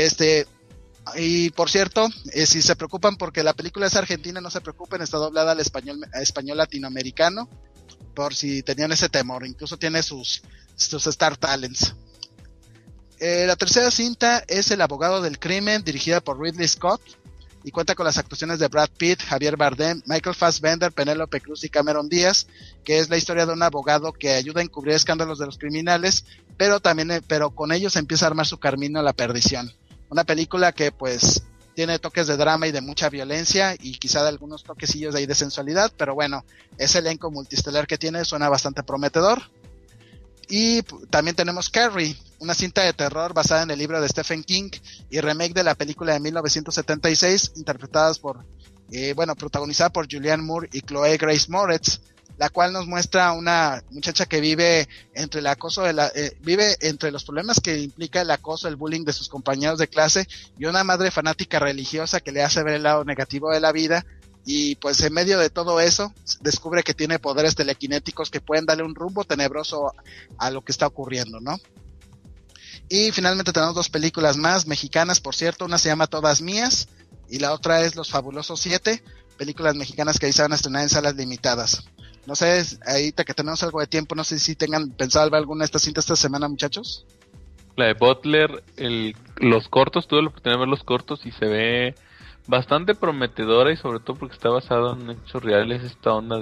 Speaker 5: Y por cierto, si se preocupan porque la película es argentina, no se preocupen, está doblada al español latinoamericano, por si tenían ese temor. Incluso tiene sus Star Talents. La tercera cinta es El abogado del crimen, dirigida por Ridley Scott, y cuenta con las actuaciones de Brad Pitt, Javier Bardem, Michael Fassbender, Penélope Cruz y Cameron Díaz, que es la historia de un abogado que ayuda a encubrir escándalos de los criminales, pero con ellos empieza a armar su camino a la perdición. Una película que pues tiene toques de drama y de mucha violencia, y quizá de algunos toquecillos de ahí de sensualidad, pero bueno, ese elenco multiestelar que tiene suena bastante prometedor. Y también tenemos Carrie, una cinta de terror basada en el libro de Stephen King y remake de la película de 1976, protagonizada por Julianne Moore y Chloe Grace Moretz, la cual nos muestra una muchacha que vive entre el acoso vive entre los problemas que implica el acoso, el bullying de sus compañeros de clase, y una madre fanática religiosa que le hace ver el lado negativo de la vida. Y pues en medio de todo eso descubre que tiene poderes telequinéticos que pueden darle un rumbo tenebroso a lo que está ocurriendo, ¿no? Y finalmente tenemos dos películas más mexicanas, por cierto. Una se llama Todas Mías y la otra es Los Fabulosos 7, películas mexicanas que ahí se van a estrenar en salas limitadas. No sé, ahorita que tenemos algo de tiempo, no sé si tengan pensado ver alguna de estas cintas esta semana, muchachos.
Speaker 8: La de Butler, los cortos, tuve la oportunidad de ver los cortos y se ve bastante prometedora, y sobre todo porque está basado en hechos reales, esta onda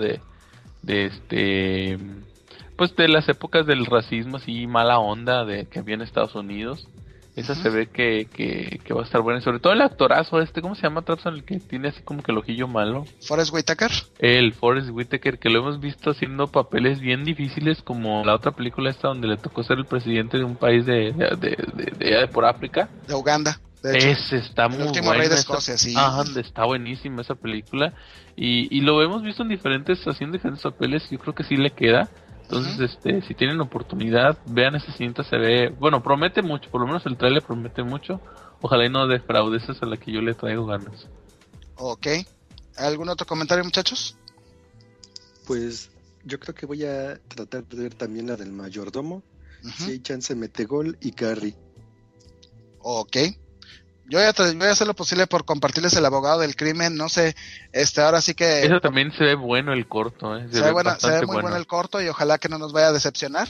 Speaker 8: pues de las épocas del racismo así mala onda que había en Estados Unidos. Esa se ve que va a estar buena, y sobre todo el actorazo ¿cómo se llama, Trapson? El que tiene así como que el ojillo malo.
Speaker 5: Forest Whitaker.
Speaker 8: Forest Whitaker, que lo hemos visto haciendo papeles bien difíciles, como la otra película esta donde le tocó ser el presidente de un país de por África.
Speaker 5: De Uganda.
Speaker 8: Ese está muy bueno. El último
Speaker 5: rey de Escocia, sí.
Speaker 8: Está buenísima esa película. Y lo hemos visto haciendo diferentes papeles. Yo creo que sí le queda. Entonces, si tienen oportunidad, vean esa cinta. Se ve, promete mucho. Por lo menos el trailer promete mucho. Ojalá y no defraude. Esa es a la que yo le traigo ganas.
Speaker 5: Ok. ¿Algún otro comentario, muchachos?
Speaker 7: Pues yo creo que voy a tratar de ver también la del mayordomo. Si hay chance, Metegol y Carrie.
Speaker 5: Ok. Yo voy a hacer lo posible por compartirles El abogado del crimen. No sé, ahora sí que...
Speaker 8: Eso también se ve bueno el corto,
Speaker 5: Se ve muy bueno el corto, y ojalá que no nos vaya a decepcionar.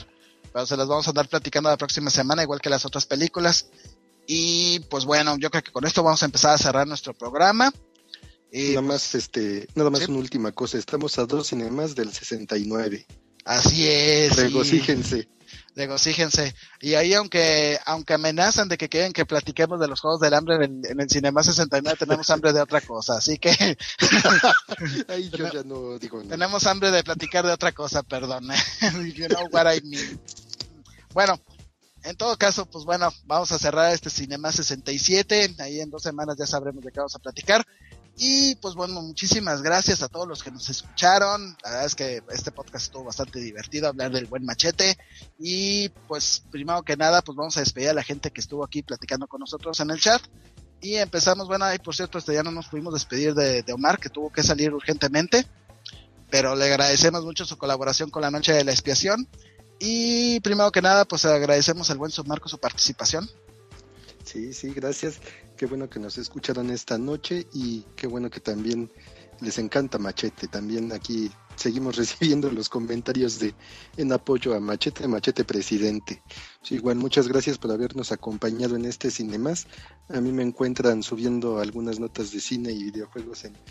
Speaker 5: pero se las vamos a andar platicando la próxima semana, igual que las otras películas. Y pues bueno, yo creo que con esto vamos a empezar a cerrar nuestro programa.
Speaker 7: Nada más una última cosa, estamos a 2 cinemas del 69.
Speaker 5: Así es.
Speaker 7: Regocíjense.
Speaker 5: Y ahí aunque amenazan de que quieren que platiquemos de los Juegos del Hambre en el Cinema 69, tenemos hambre de otra cosa, así que
Speaker 7: ahí yo ya no digo nada.
Speaker 5: Tenemos hambre de platicar de otra cosa, perdón. You know what I mean. Bueno, en todo caso, pues bueno, vamos a cerrar este Cinema 67, ahí en 2 semanas ya sabremos de qué vamos a platicar. Y pues bueno, muchísimas gracias a todos los que nos escucharon. La verdad es que este podcast estuvo bastante divertido, hablar del buen Machete. Y pues primero que nada, pues vamos a despedir a la gente que estuvo aquí platicando con nosotros en el chat. Y empezamos, bueno, ahí por cierto, ya no nos pudimos despedir de Omar, que tuvo que salir urgentemente, pero le agradecemos mucho su colaboración con la Noche de la Expiación. Y primero que nada, pues agradecemos al buen Submarco su participación.
Speaker 7: Sí, gracias. Qué bueno que nos escucharon esta noche y qué bueno que también les encanta Machete. También aquí seguimos recibiendo los comentarios en apoyo a Machete Presidente. Sí, igual, muchas gracias por habernos acompañado en este Cinemás. A mí me encuentran subiendo algunas notas de cine y videojuegos en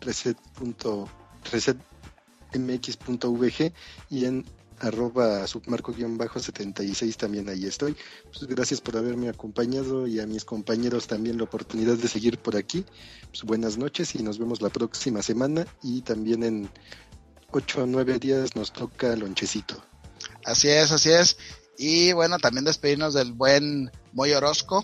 Speaker 7: resetmx.vg y en @submarco_76 también ahí estoy. Pues gracias por haberme acompañado y a mis compañeros también la oportunidad de seguir por aquí. Pues buenas noches y nos vemos la próxima semana y también en 8 o 9 días nos toca lonchecito.
Speaker 5: Así es. Y bueno, también despedirnos del buen Moy Orozco.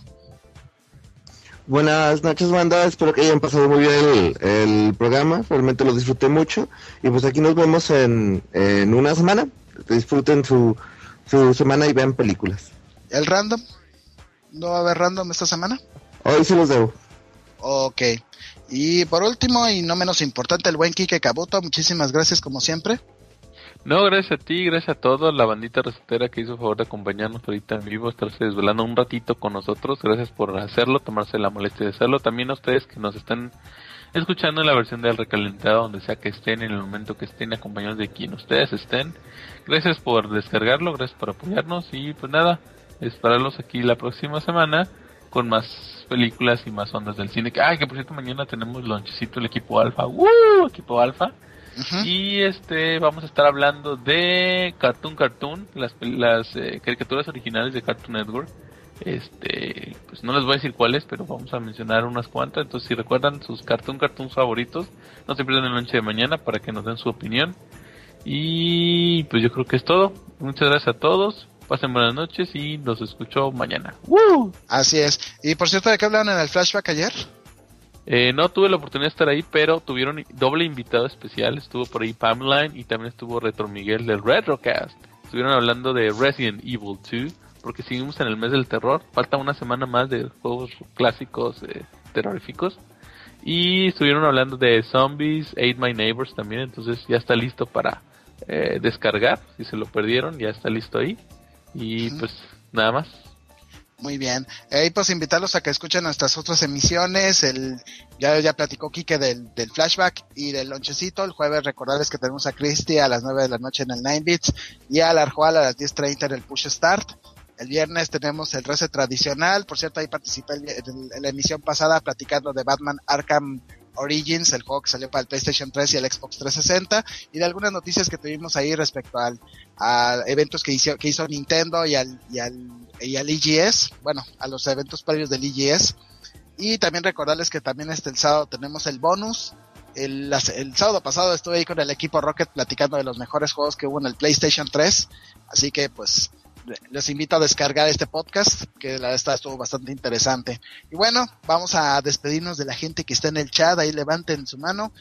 Speaker 6: Buenas noches, banda, espero que hayan pasado muy bien el programa, realmente lo disfruté mucho y pues aquí nos vemos en una semana. Disfruten su semana y vean películas.
Speaker 5: ¿El random? ¿No va a haber random esta semana?
Speaker 6: Hoy sí los debo.
Speaker 5: Ok. Y por último, y no menos importante, el buen Quique Cabuto. Muchísimas gracias como siempre.
Speaker 8: No, gracias a ti, gracias a todos, la bandita recetera que hizo favor de acompañarnos ahorita en vivo, estarse desvelando un ratito con nosotros. Gracias por hacerlo, tomarse la molestia de hacerlo. También a ustedes que nos están escuchando en la versión del recalentado, donde sea que estén, en el momento que estén, acompañados de quien ustedes estén. Gracias por descargarlo, gracias por apoyarnos y pues nada, esperarlos aquí la próxima semana con más películas y más ondas del cine. Que por cierto, mañana tenemos lonchecito el equipo Alfa. Equipo Alfa. Uh-huh. Y vamos a estar hablando de Cartoon, las caricaturas originales de Cartoon Network. Pues no les voy a decir cuáles, pero vamos a mencionar unas cuantas. Entonces, si recuerdan sus cartoons favoritos, no se pierdan el lonche de mañana para que nos den su opinión. Y pues yo creo que es todo. Muchas gracias a todos. Pasen buenas noches y los escucho mañana. ¡Woo!
Speaker 5: Así es. Y por cierto, ¿de qué hablaron en el flashback ayer?
Speaker 8: No tuve la oportunidad de estar ahí, pero tuvieron doble invitado especial. Estuvo por ahí Pamela y también estuvo Retro Miguel del Retrocast. Estuvieron hablando de Resident Evil 2, porque seguimos en el mes del terror. Falta una semana más de juegos clásicos terroríficos. Y estuvieron hablando de Zombies, Ate My Neighbors también. Entonces ya está listo para descargar. Si se lo perdieron, ya está listo ahí. Y pues nada más.
Speaker 5: Muy bien. Pues invitarlos a que escuchen nuestras otras emisiones. Ya platicó Quique del flashback y del lonchecito. El jueves recordarles que tenemos a Cristi a las 9 de la noche en el 9 Bits y a Larjual a las 10:30 en el Push Start. El viernes tenemos el reset tradicional. Por cierto, ahí participé en la emisión pasada platicando de Batman Arkham Origins, el juego que salió para el PlayStation 3 y el Xbox 360, y de algunas noticias que tuvimos ahí respecto a eventos que hizo Nintendo y al EGS, bueno, a los eventos previos del EGS. Y también recordarles que también el sábado tenemos el bonus. El sábado pasado estuve ahí con el equipo Rocket platicando de los mejores juegos que hubo en el PlayStation 3, así que pues les invito a descargar este podcast, que la verdad estuvo bastante interesante. Y bueno, vamos a despedirnos de la gente que está en el chat, ahí levanten su mano.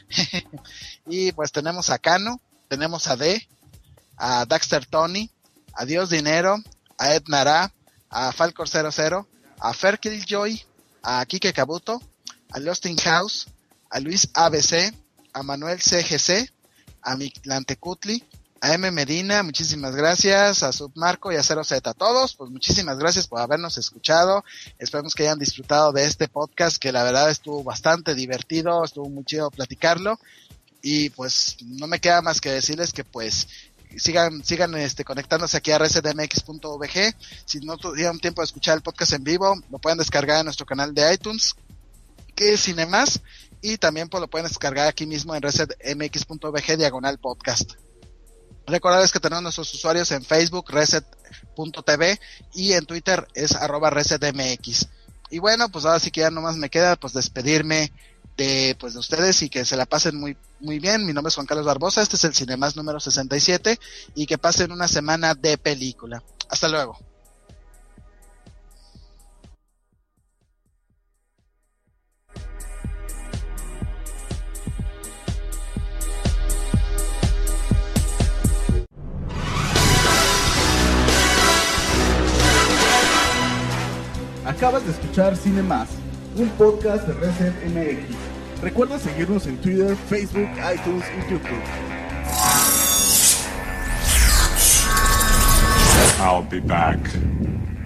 Speaker 5: Y pues tenemos a Cano, tenemos a D, a Daxter Tony, a Dios Dinero, a Ed Nara, a Falcor 00, a Fer Killjoy, a Quique Cabuto, a Losting House, a Luis ABC, a Manuel CGC, a Mictlantecutli, a M. Medina, muchísimas gracias, a Submarco y a 0Z, a todos, pues muchísimas gracias por habernos escuchado. Esperemos que hayan disfrutado de este podcast, que la verdad estuvo bastante divertido, estuvo muy chido platicarlo, y pues no me queda más que decirles que pues sigan conectándose aquí a resetmx.vg. Si no tuvieron tiempo de escuchar el podcast en vivo, lo pueden descargar en nuestro canal de iTunes, que es Cinemás, y también pues lo pueden descargar aquí mismo en resetmx.vg/podcast. Recordarles que tenemos nuestros usuarios en Facebook, reset.tv, y en Twitter es @resetmx. Y bueno, pues ahora sí que ya nomás me queda pues despedirme de ustedes y que se la pasen muy, muy bien. Mi nombre es Juan Carlos Barbosa, este es el Cinemás número 67, y que pasen una semana de película. Hasta luego.
Speaker 1: Acabas de escuchar Cine Más, un podcast de Reset MX. Recuerda seguirnos en Twitter, Facebook, iTunes y YouTube.
Speaker 4: I'll be back.